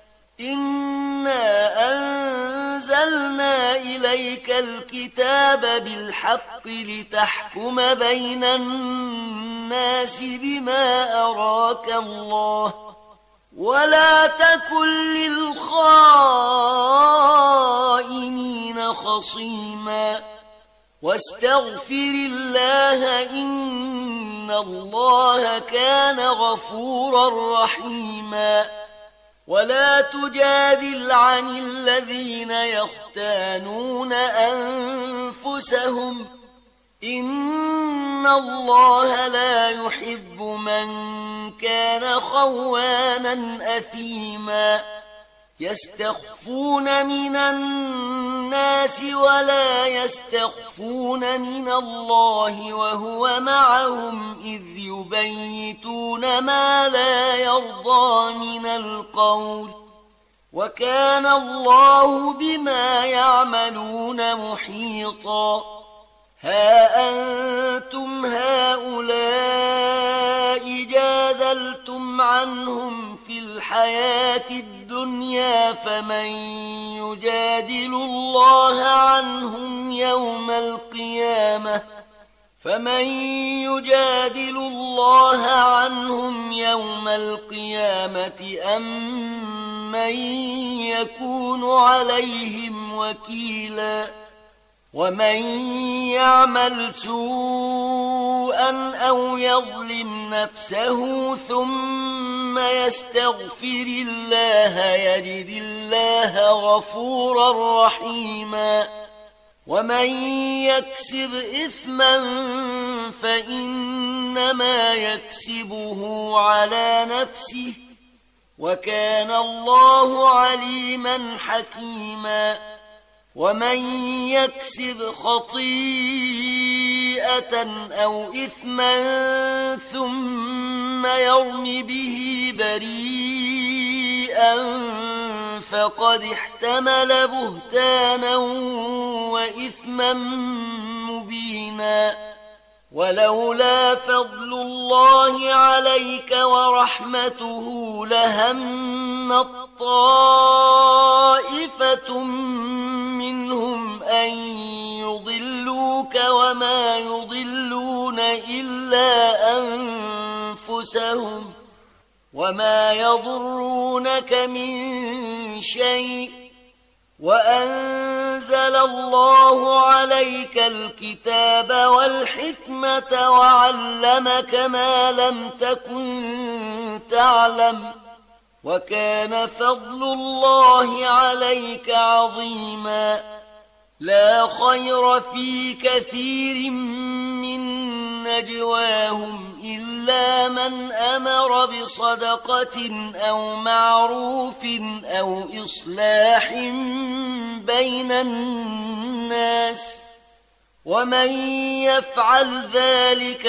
إنا أنزلنا إليك الكتاب بالحق لتحكم بين الناس بما أراك الله ولا تكن للخائنين خصيما واستغفر الله إن الله كان غفورا رحيما ولا تجادل عن الذين يختانون أنفسهم إن الله لا يحب من كان خوانا أثيما يستخفون من الناس ولا يستخفون من الله وهو معهم إذ يبيتون ما لا يرضى من القول وكان الله بما يعملون محيطا ها أنتم هؤلاء جادلتم عنهم في الحياة الدنيا فمن يجادل الله عنهم يوم القيامة أم من يكون عليهم وكيلا ومن يعمل سوءا أو يظلم نفسه ثم يستغفر الله يجد الله غفورا رحيما ومن يكسب إثما فإنما يكسبه على نفسه وكان الله عليما حكيما ومن يكسب خطيئة أو إثما ثم يرم به بريئا فقد احتمل بهتانا وإثما مبينا ولولا فضل الله عليك ورحمته لهمت طائفة منهم أن يضلوك وما يضلون إلا أنفسهم وما يضرونك من شيء وأنزل الله عليك الكتاب والحكمة وعلمك ما لم تكن تعلم وكان فضل الله عليك عظيما لا خير في كثير من نجواهم إلا من أمر بصدقة أو معروف أو إصلاح بين الناس ومن يفعل ذلك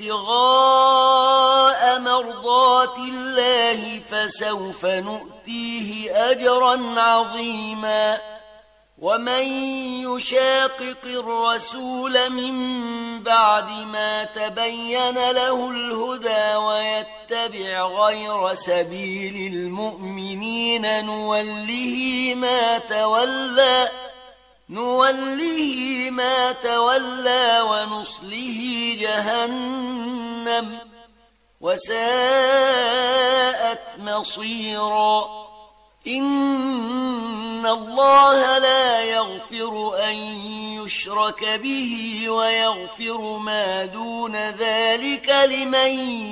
ابتغاء مرضات الله فسوف نؤتيه أجرا عظيما ومن يشاقق الرسول من بعد ما تبين له الهدى ويتبع غير سبيل المؤمنين نوله ما تولى ونصله جهنم وساءت مصيرا إن الله لا يغفر أن يشرك به ويغفر ما دون ذلك لمن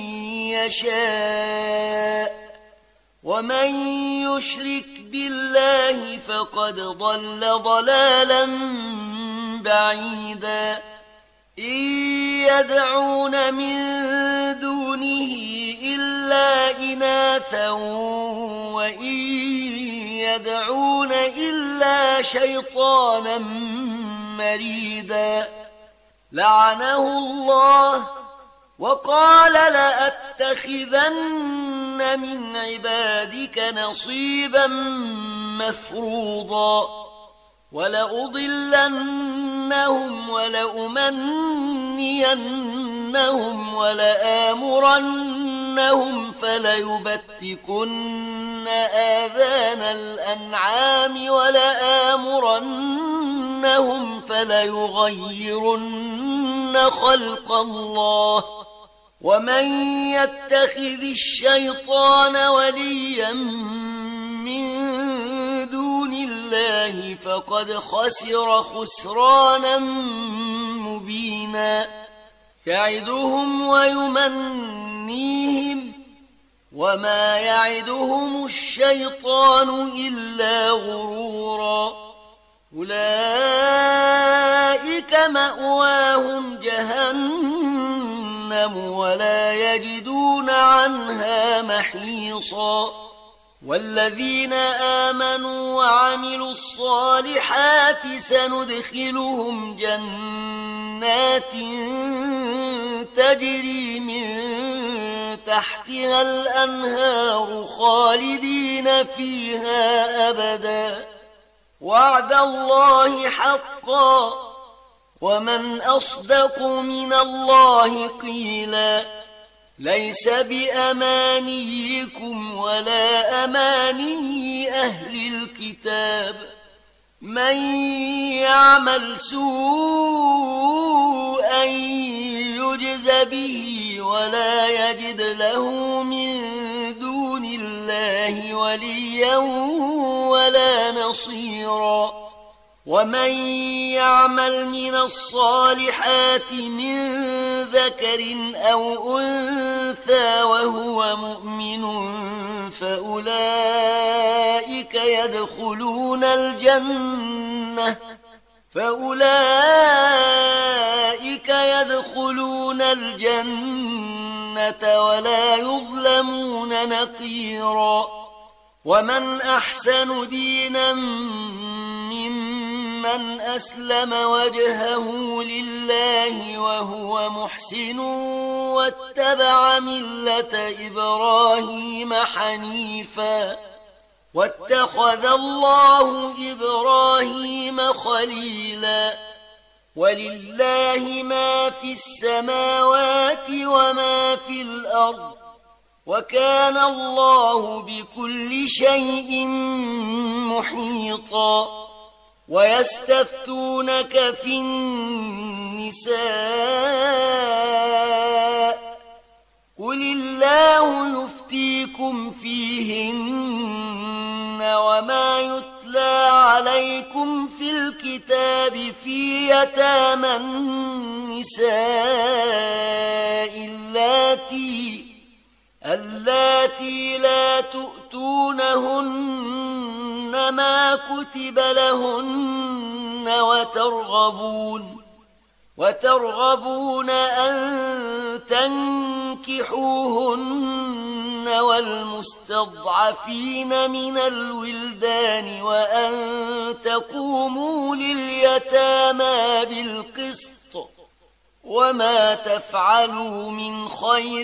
يشاء ومن يشرك بالله فقد ضل ضلالا بعيدا إن يدعون من دونه إلا إناثا وإن يدعون إلا شيطانا مريدا لعنه الله وقال لأتخذن من عبادك نصيبا مفروضا ولأضلنهم ولأمنينهم ولآمرنهم فليبتكن آذان الأنعام ولآمرنهم فليغيرن خلق الله ومن يتخذ الشيطان وليا من دون الله فقد خسر خسرانا مبينا يعدهم ويمنيهم وما يعدهم الشيطان إلا غرورا أولئك مأواهم جهنم ولا يجدون عنها محيصا والذين آمنوا وعملوا الصالحات سندخلهم جنات تجري من تحتها الأنهار خالدين فيها أبدا وعد الله حقا ومن أصدق من الله قيلا ليس بأمانيكم ولا أماني أهل الكتاب من يعمل سوءا يجز به ولا يجد له من دون الله وليا ولا نصيرا ومن يعمل من الصالحات من ذكر أو أنثى وهو مؤمن فأولئك يدخلون الجنة ولا يظلمون نقيرا ومن أحسن دينا ممن أسلم وجهه لله وهو محسن واتبع ملة إبراهيم حنيفا واتخذ الله إبراهيم خليلا ولله ما في السماوات وما في الأرض وكان الله بكل شيء محيطا ويستفتونك في النساء قل الله يفتيكم فيهن وما يتلى عليكم في الكتاب في يتامى النساء اللاتي لا تؤتونهن ما كتب لهن وترغبون أن تنكحوهن والمستضعفين من الولدان وأن تقوموا لليتامى بالقسط وما تفعلوا من خير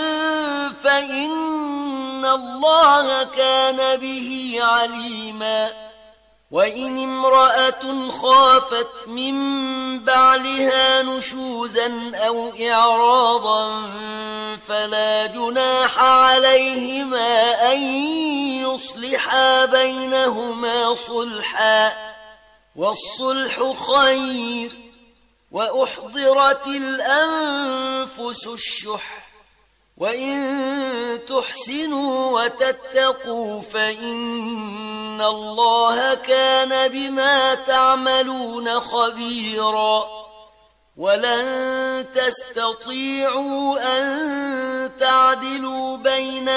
فإن الله كان به عليما وإن امرأة خافت من بعلها نشوزا أو إعراضا فلا جناح عليهما أن يصلحا بينهما صلحا والصلح خير وأحضرت الأنفس الشح وإن تحسنوا وتتقوا فإن الله كان بما تعملون خبيرا ولن تستطيعوا أن تعدلوا بين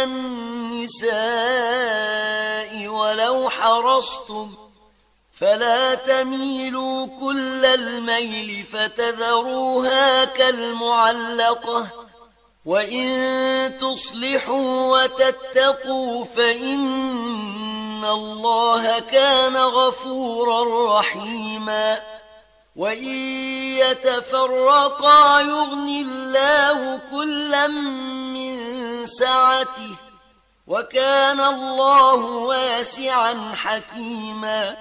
النساء ولو حرصتم فلا تميلوا كل الميل فتذروها كالمعلقة وإن تصلحوا وتتقوا فإن الله كان غفورا رحيما وإن يتفرقا يغني الله كلا من سعته وكان الله واسعا حكيما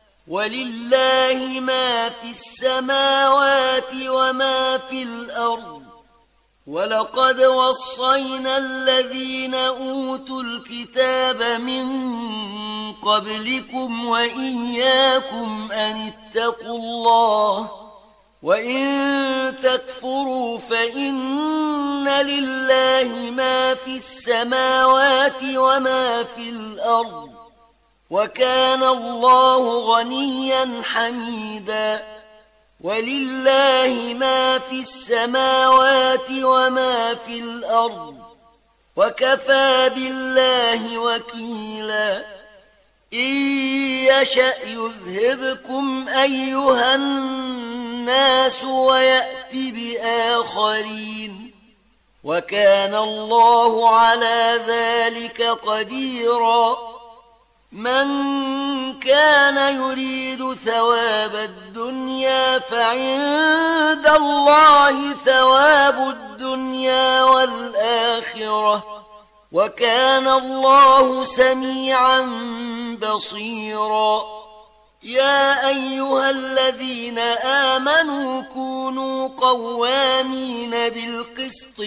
ولله ما في السماوات وما في الأرض ولقد وصينا الذين أوتوا الكتاب من قبلكم وإياكم أن اتقوا الله وإن تكفروا فإن لله ما في السماوات وما في الأرض وكان الله غنيا حميدا ولله ما في السماوات وما في الأرض وكفى بالله وكيلا إن يشأ يذهبكم أيها الناس ويأتي بآخرين وكان الله على ذلك قديرا من كان يريد ثواب الدنيا فعند الله ثواب الدنيا والآخرة وكان الله سميعا بصيرا يا أيها الذين آمنوا كونوا قوامين بالقسط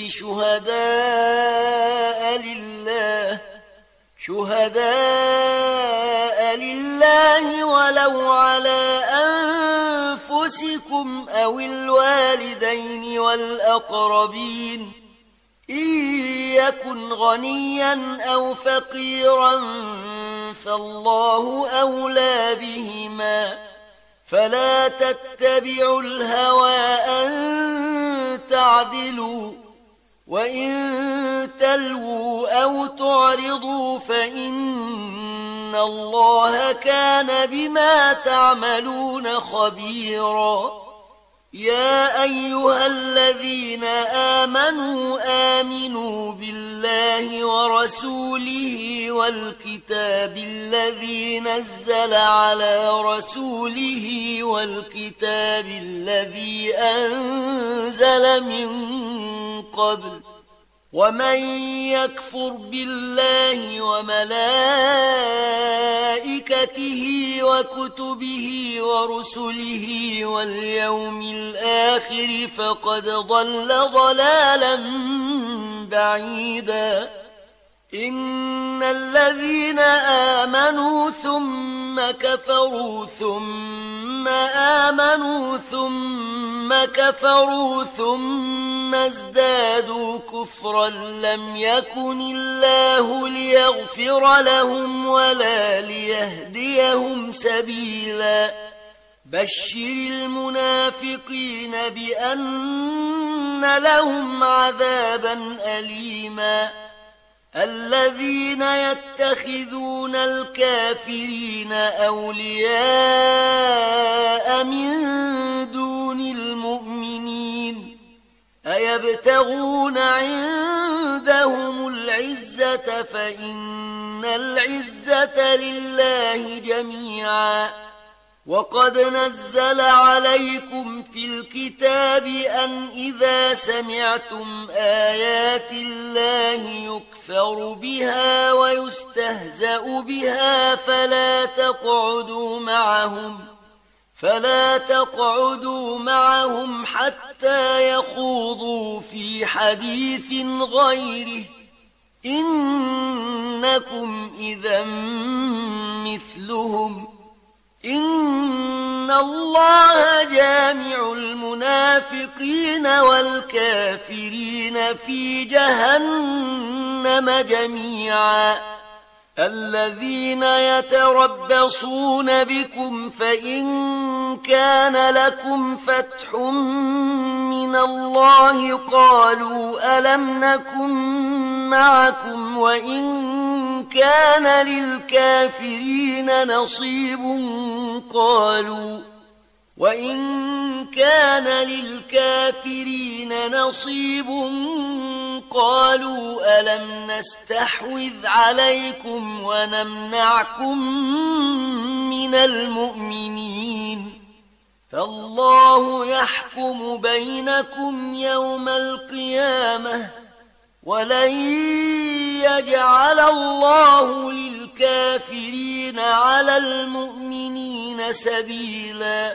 شهداء لله ولو على أنفسكم أو الوالدين والأقربين إن يكن غنيا أو فقيرا فالله أولى بهما فلا تتبعوا الهوى أن تعدلوا وإن تلووا أو تعرضوا فإن الله كان بما تعملون خبيرا يا أيها الذين آمنوا بالله ورسوله والكتاب الذي نزل على رسوله والكتاب الذي أنزل من قبل ومن يكفر بالله وملائكته وكتبه ورسله واليوم الآخر فقد ضل ضلالا بعيدا إن الذين آمنوا ثم كفروا ثم آمنوا ثم كفروا ثم ازدادوا كفرا لم يكن الله ليغفر لهم ولا ليهديهم سبيلا بشر المنافقين بأن لهم عذابا أليما الذين يتخذون الكافرين أولياء من دون المؤمنين أيبتغون عندهم العزة فإن العزة لله جميعا وقد نزل عليكم في الكتاب أن إذا سمعتم آيات الله يكفر بها ويستهزأ بها فلا تقعدوا معهم حتى يخوضوا في حديث غيره إنكم إذا مثلهم إن الله جامع المنافقين والكافرين في جهنم جميعا الذين يتربصون بكم فإن كان لكم فتح من الله قالوا ألم نكن معكم وإن كان للكافرين نصيب قالوا ألم نستحوذ عليكم ونمنعكم من المؤمنين فالله يحكم بينكم يوم القيامة ولن يجعل الله للكافرين على المؤمنين سبيلا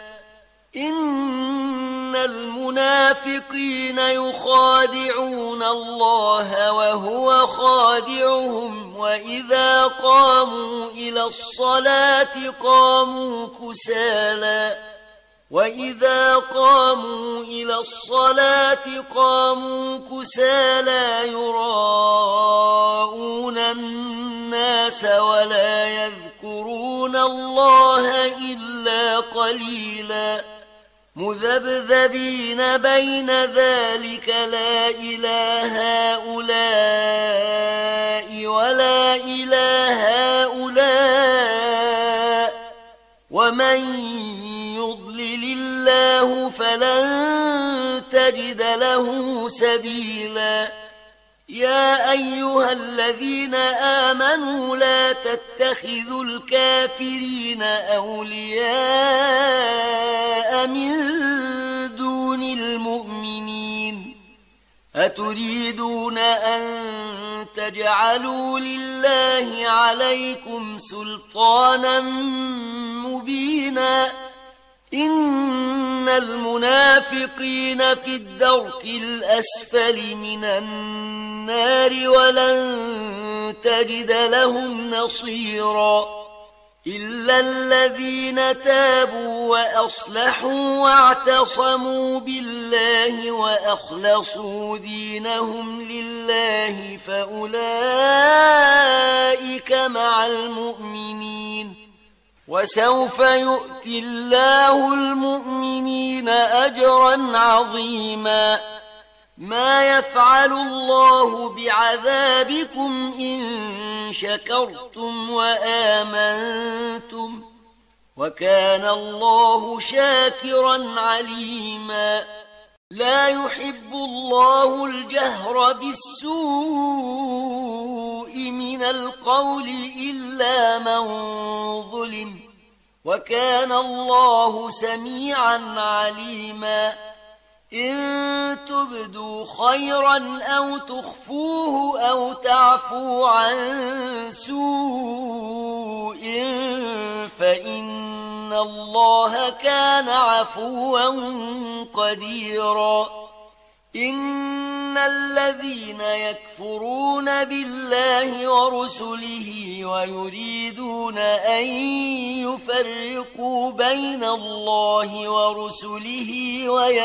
إن المنافقين يخادعون الله وهو خادعهم وإذا قاموا إلى الصلاة قاموا كسالى يراءون الناس ولا يذكرون الله إلا قليلا مذبذبين بين ذلك لا إلى هؤلاء ولا إلى هؤلاء ومن يضلل الله فلن تجد له سبيلا يا أيها الذين آمنوا لا تتخذوا الكافرين أولياء من دون المؤمنين أتريدون أن تجعلوا لله عليكم سلطانا مبينا إن المنافقين في الدرك الأسفل من النار ولن تجد لهم نصيرا إلا الذين تابوا وأصلحوا واعتصموا بالله وأخلصوا دينهم لله فأولئك مع المؤمنين وسوف يؤتي الله المؤمنين أجرا عظيما ما يفعل الله بعذابكم إن شكرتم وآمنتم وكان الله شاكرا عليما لا يحب الله الجهر بالسوء من القول إلا من ظلم وكان الله سميعا عليما إن تبدوا خيرا أو تخفوه أو تعفو عن سوء فإن الله كان عفوا قديرا إن الذين يكفرون بالله ورسله ويريدون أن يفرقوا بين الله ورسله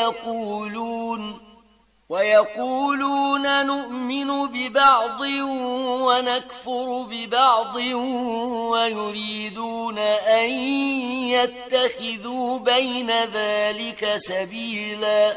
ويقولون نؤمن ببعض ونكفر ببعض ويريدون أن يتخذوا بين ذلك سبيلا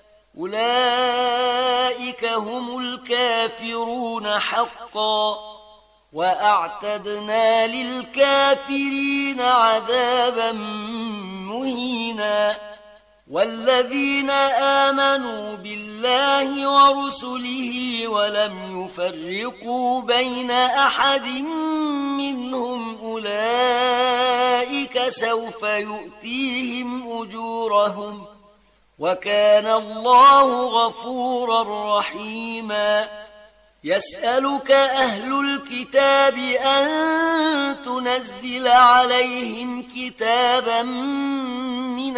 أولئك هم الكافرون حقا وأعتدنا للكافرين عذابا مهينا والذين آمنوا بالله ورسله ولم يفرقوا بين أحد منهم أولئك سوف يؤتيهم أجورهم وكان الله غفورا رحيما يسألك أهل الكتاب أن تنزل عليهم كتابا من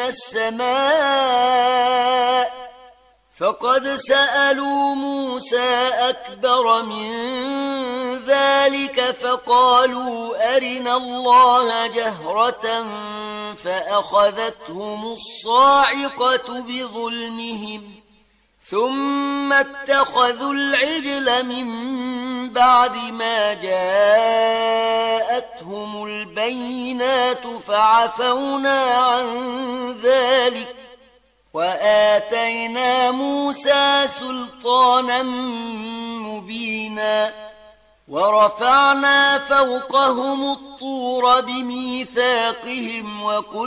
السماء فقد سألوا موسى أكبر من ذلك فقالوا أرنا الله جهرة فأخذتهم الصاعقة بظلمهم ثم اتخذوا العجل من بعد ما جاءتهم البينات فعفونا عن ذلك وآتينا موسى سلطانا مبينا ورفعنا فوقهم الطور بميثاقهم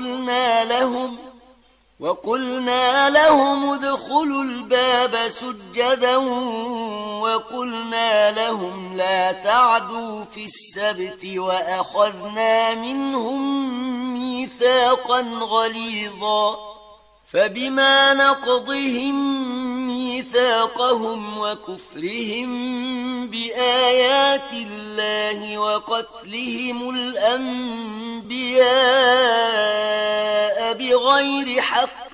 وقلنا لهم ادخلوا الباب سجدا وقلنا لهم لا تعدوا في السبت وأخذنا منهم ميثاقا غليظا فبما نقضهم ميثاقهم وكفرهم بآيات الله وقتلهم الأنبياء بغير حق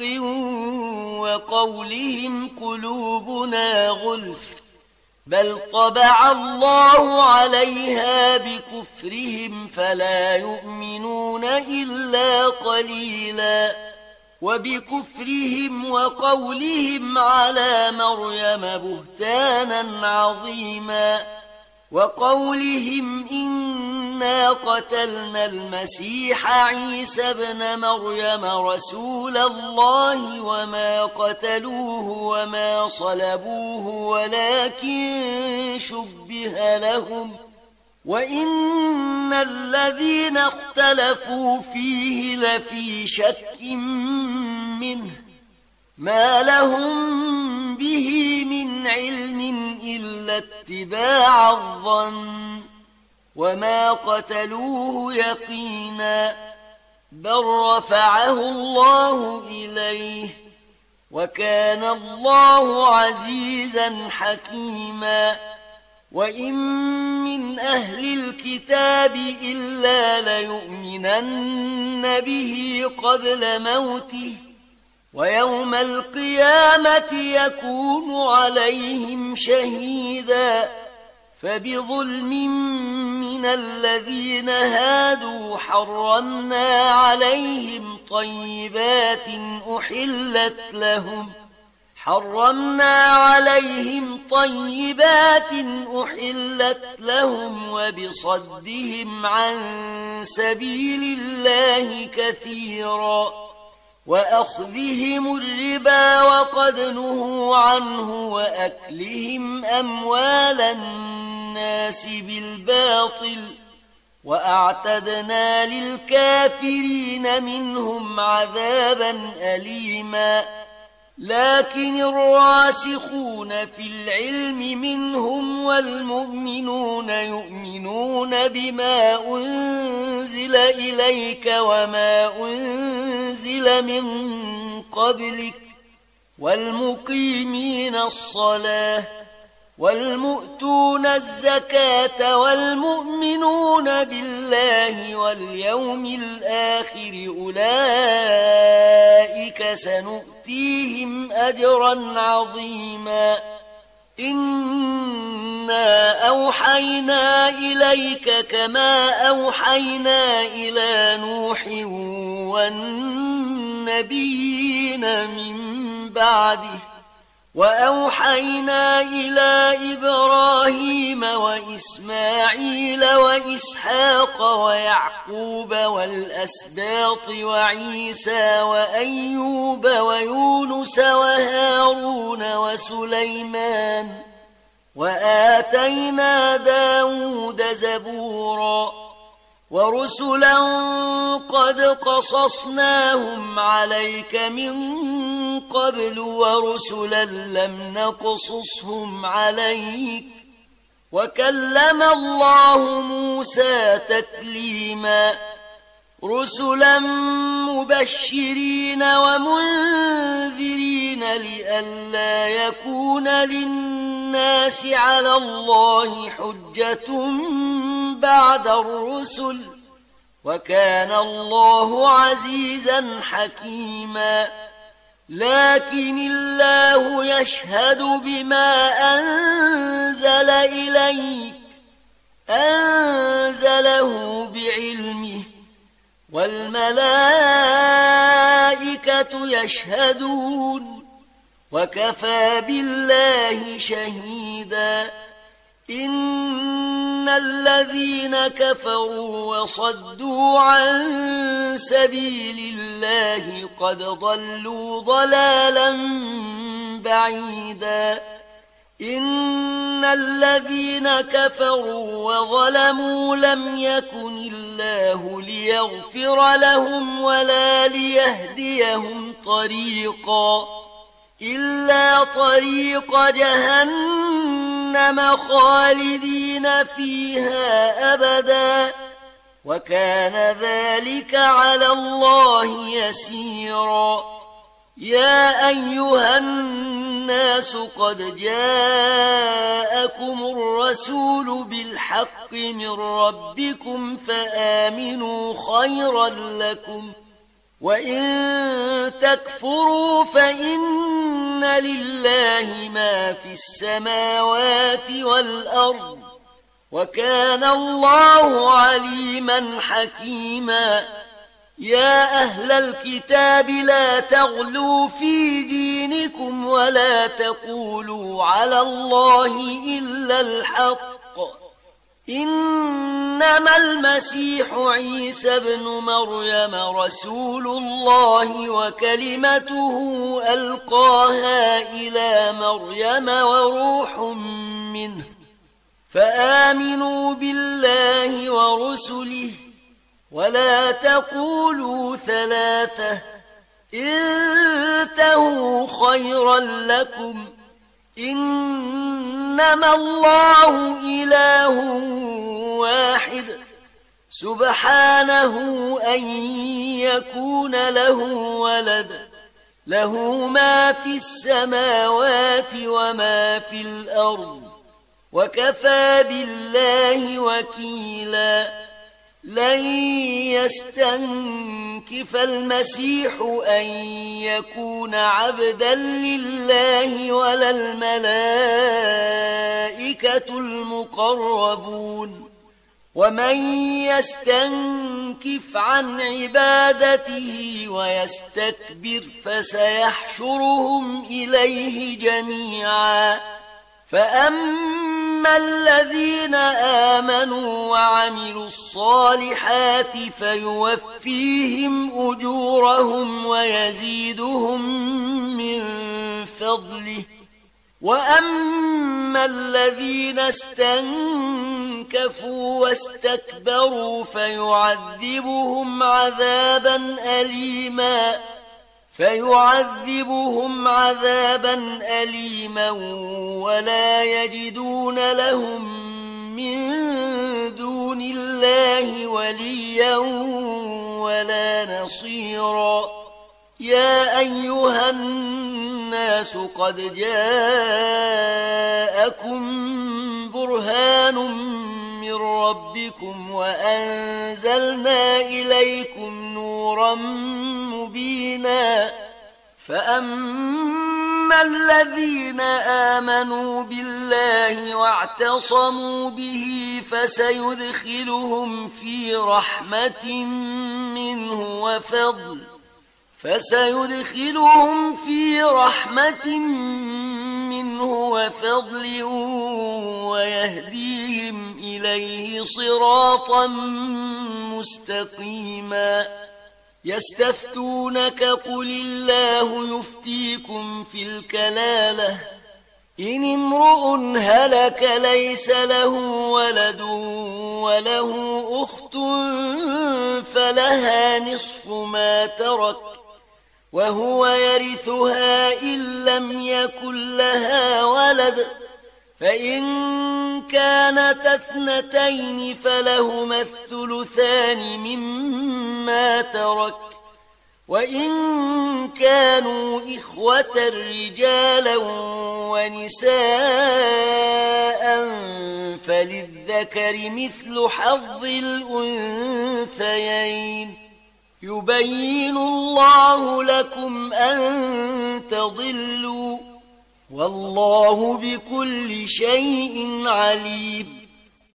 وقولهم قلوبنا غلف بل طبع الله عليها بكفرهم فلا يؤمنون إلا قليلا وبكفرهم وقولهم على مريم بهتانا عظيما وقولهم إنا قتلنا المسيح عيسى ابن مريم رسول الله وما قتلوه وما صلبوه ولكن شبه لهم وإن الذين اختلفوا فيه لفي شك منه ما لهم به من علم إلا اتباع الظن وما قتلوه يقينا بل رفعه الله إليه وكان الله عزيزا حكيما وإن من أهل الكتاب إلا ليؤمنن به قبل موته ويوم القيامة يكون عليهم شهيدا فبظلم من الذين هادوا حرمنا عليهم طيبات أحلت لهم وبصدهم عن سبيل الله كثيرا وأخذهم الربا وقد نهوا عنه وأكلهم أموال الناس بالباطل وأعتدنا للكافرين منهم عذابا أليما لكن الراسخون في العلم منهم والمؤمنون يؤمنون بما أنزل إليك وما أنزل من قبلك والمقيمين الصلاة والمؤتون الزكاة والمؤمنون بالله واليوم الآخر أولئك سنؤتيهم أجرا عظيما إنا أوحينا إليك كما أوحينا إلى نوح والنبيين من بعده وأوحينا إلى إبراهيم وإسماعيل وإسحاق ويعقوب والأسباط وعيسى وأيوب ويونس وهارون وسليمان وآتينا داود زبورا ورسلا قد قصصناهم عليك من قبل ورسلا لم نقصصهم عليك وكلم الله موسى تكليما رسلا مبشرين ومنذرين لئلا يكون للناس على الله حجة بعد الرسل وكان الله عزيزا حكيما لكن الله يشهد بما أنزل إليك أنزله بعلمه والملائكة يشهدون وكفى بالله شهيدا إن الذين كفروا وصدوا عن سبيل الله قد ضلوا ضلالا بعيدا إن الذين كفروا وظلموا لم يكن الله ليغفر لهم ولا ليهديهم طريقا إلا طريق جهنم خالدين فيها أبدا وكان ذلك على الله يسيرا يا أيها الناس قد جاءكم الرسول بالحق من ربكم فآمنوا خيرا لكم وإن تكفروا فإن لله ما في السماوات والأرض وكان الله عليما حكيما يا أهل الكتاب لا تغلوا في دينكم ولا تقولوا على الله إلا الحق إنما المسيح عيسى ابن مريم رسول الله وكلمته ألقاها إلى مريم وروح منه فآمنوا بالله ورسله ولا تقولوا ثلاثة انتهوا خيرا لكم إنما الله إله واحد سبحانه أن يكون له ولد له ما في السماوات وما في الأرض وكفى بالله وكيلا لن يستنكف المسيح أن يكون عبدا لله ولا الملائكة المقربون ومن يستنكف عن عبادته ويستكبر فسيحشرهم إليه جميعا فأما الذين آمنوا وعملوا الصالحات فيوفيهم أجورهم ويزيدهم من فضله وأما الذين استنكفوا واستكبروا فيعذبهم عذابا أليما ولا يجدون لهم من دون الله وليا ولا نصيرا يا أيها الناس قد جاءكم برهان من ربكم وأنزلنا إليكم نورا مبينا فأما الذين آمنوا بالله واعتصموا به فسيدخلهم في رحمة منه وفضل ويهديهم إليه صراطا مستقيما يستفتونك قل الله يفتيكم في الكلالة إن امرؤ هلك ليس له ولد وله أخت فلها نصف ما ترك وهو يرثها إن لم يكن لها ولد فإن كانت اثنتين فلهما الثلثان مما ترك وإن كانوا إخوة رجالا ونساء فللذكر مثل حظ الأنثيين يبين الله لكم أن تضلوا والله بكل شيء عليم